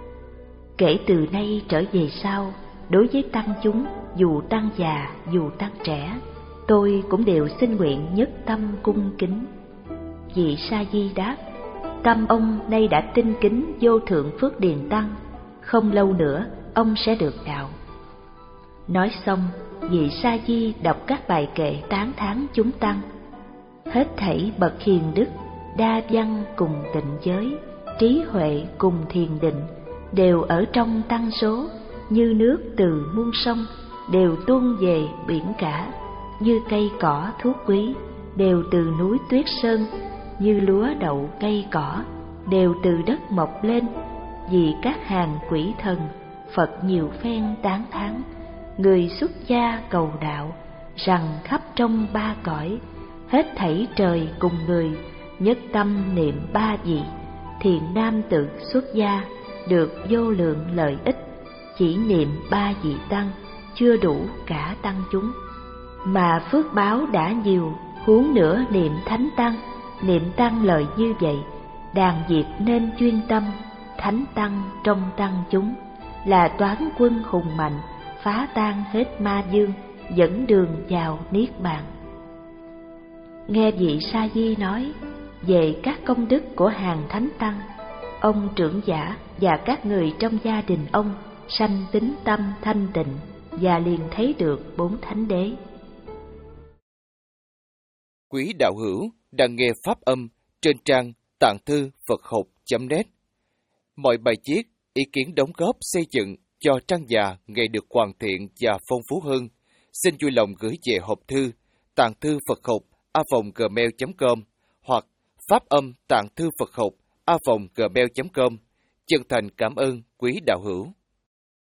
kể từ nay trở về sau, đối với tăng chúng, dù tăng già dù tăng trẻ, tôi cũng đều xin nguyện nhất tâm cung kính. Vị Sa Di đáp: tâm ông nay đã tinh kính vô thượng phước điền tăng, không lâu nữa ông sẽ được đạo. Nói xong, vị Sa Di đọc các bài kệ tán thán chúng tăng. Hết thảy bậc hiền đức, đa văn cùng tịnh giới, trí huệ cùng thiền định, đều ở trong tăng số, như nước từ muôn sông, đều tuôn về biển cả, như cây cỏ thuốc quý, đều từ núi tuyết sơn, như lúa đậu cây cỏ, đều từ đất mọc lên. Vì các hàng quỷ thần, Phật nhiều phen tán thán, người xuất gia cầu đạo, rằng khắp trong ba cõi, hết thảy trời cùng người, nhất tâm niệm ba vị, thiện nam tự xuất gia, được vô lượng lợi ích. Chỉ niệm ba vị tăng, chưa đủ cả tăng chúng. Mà phước báo đã nhiều, huống nữa niệm thánh tăng. Niệm tăng lời như vậy, đàn diệt nên chuyên tâm. Thánh tăng trong tăng chúng, là toán quân hùng mạnh, phá tan hết ma dương, dẫn đường vào niết bàn. Nghe vị Sa Di nói về các công đức của hàng thánh tăng, ông trưởng giả và các người trong gia đình ông sanh tín tâm thanh tịnh và liền thấy được bốn thánh đế. Quý đạo hữu đang nghe pháp âm trên trang tạng thư Phật học chấm net. Mọi bài viết, ý kiến đóng góp xây dựng cho trang già ngày được hoàn thiện và phong phú hơn, xin vui lòng gửi về hộp thư tạng thư Phật học a còng gmail chấm com hoặc phát âm tạng thư Phật học a còng gmail chấm com. Chân thành cảm ơn quý đạo hữu.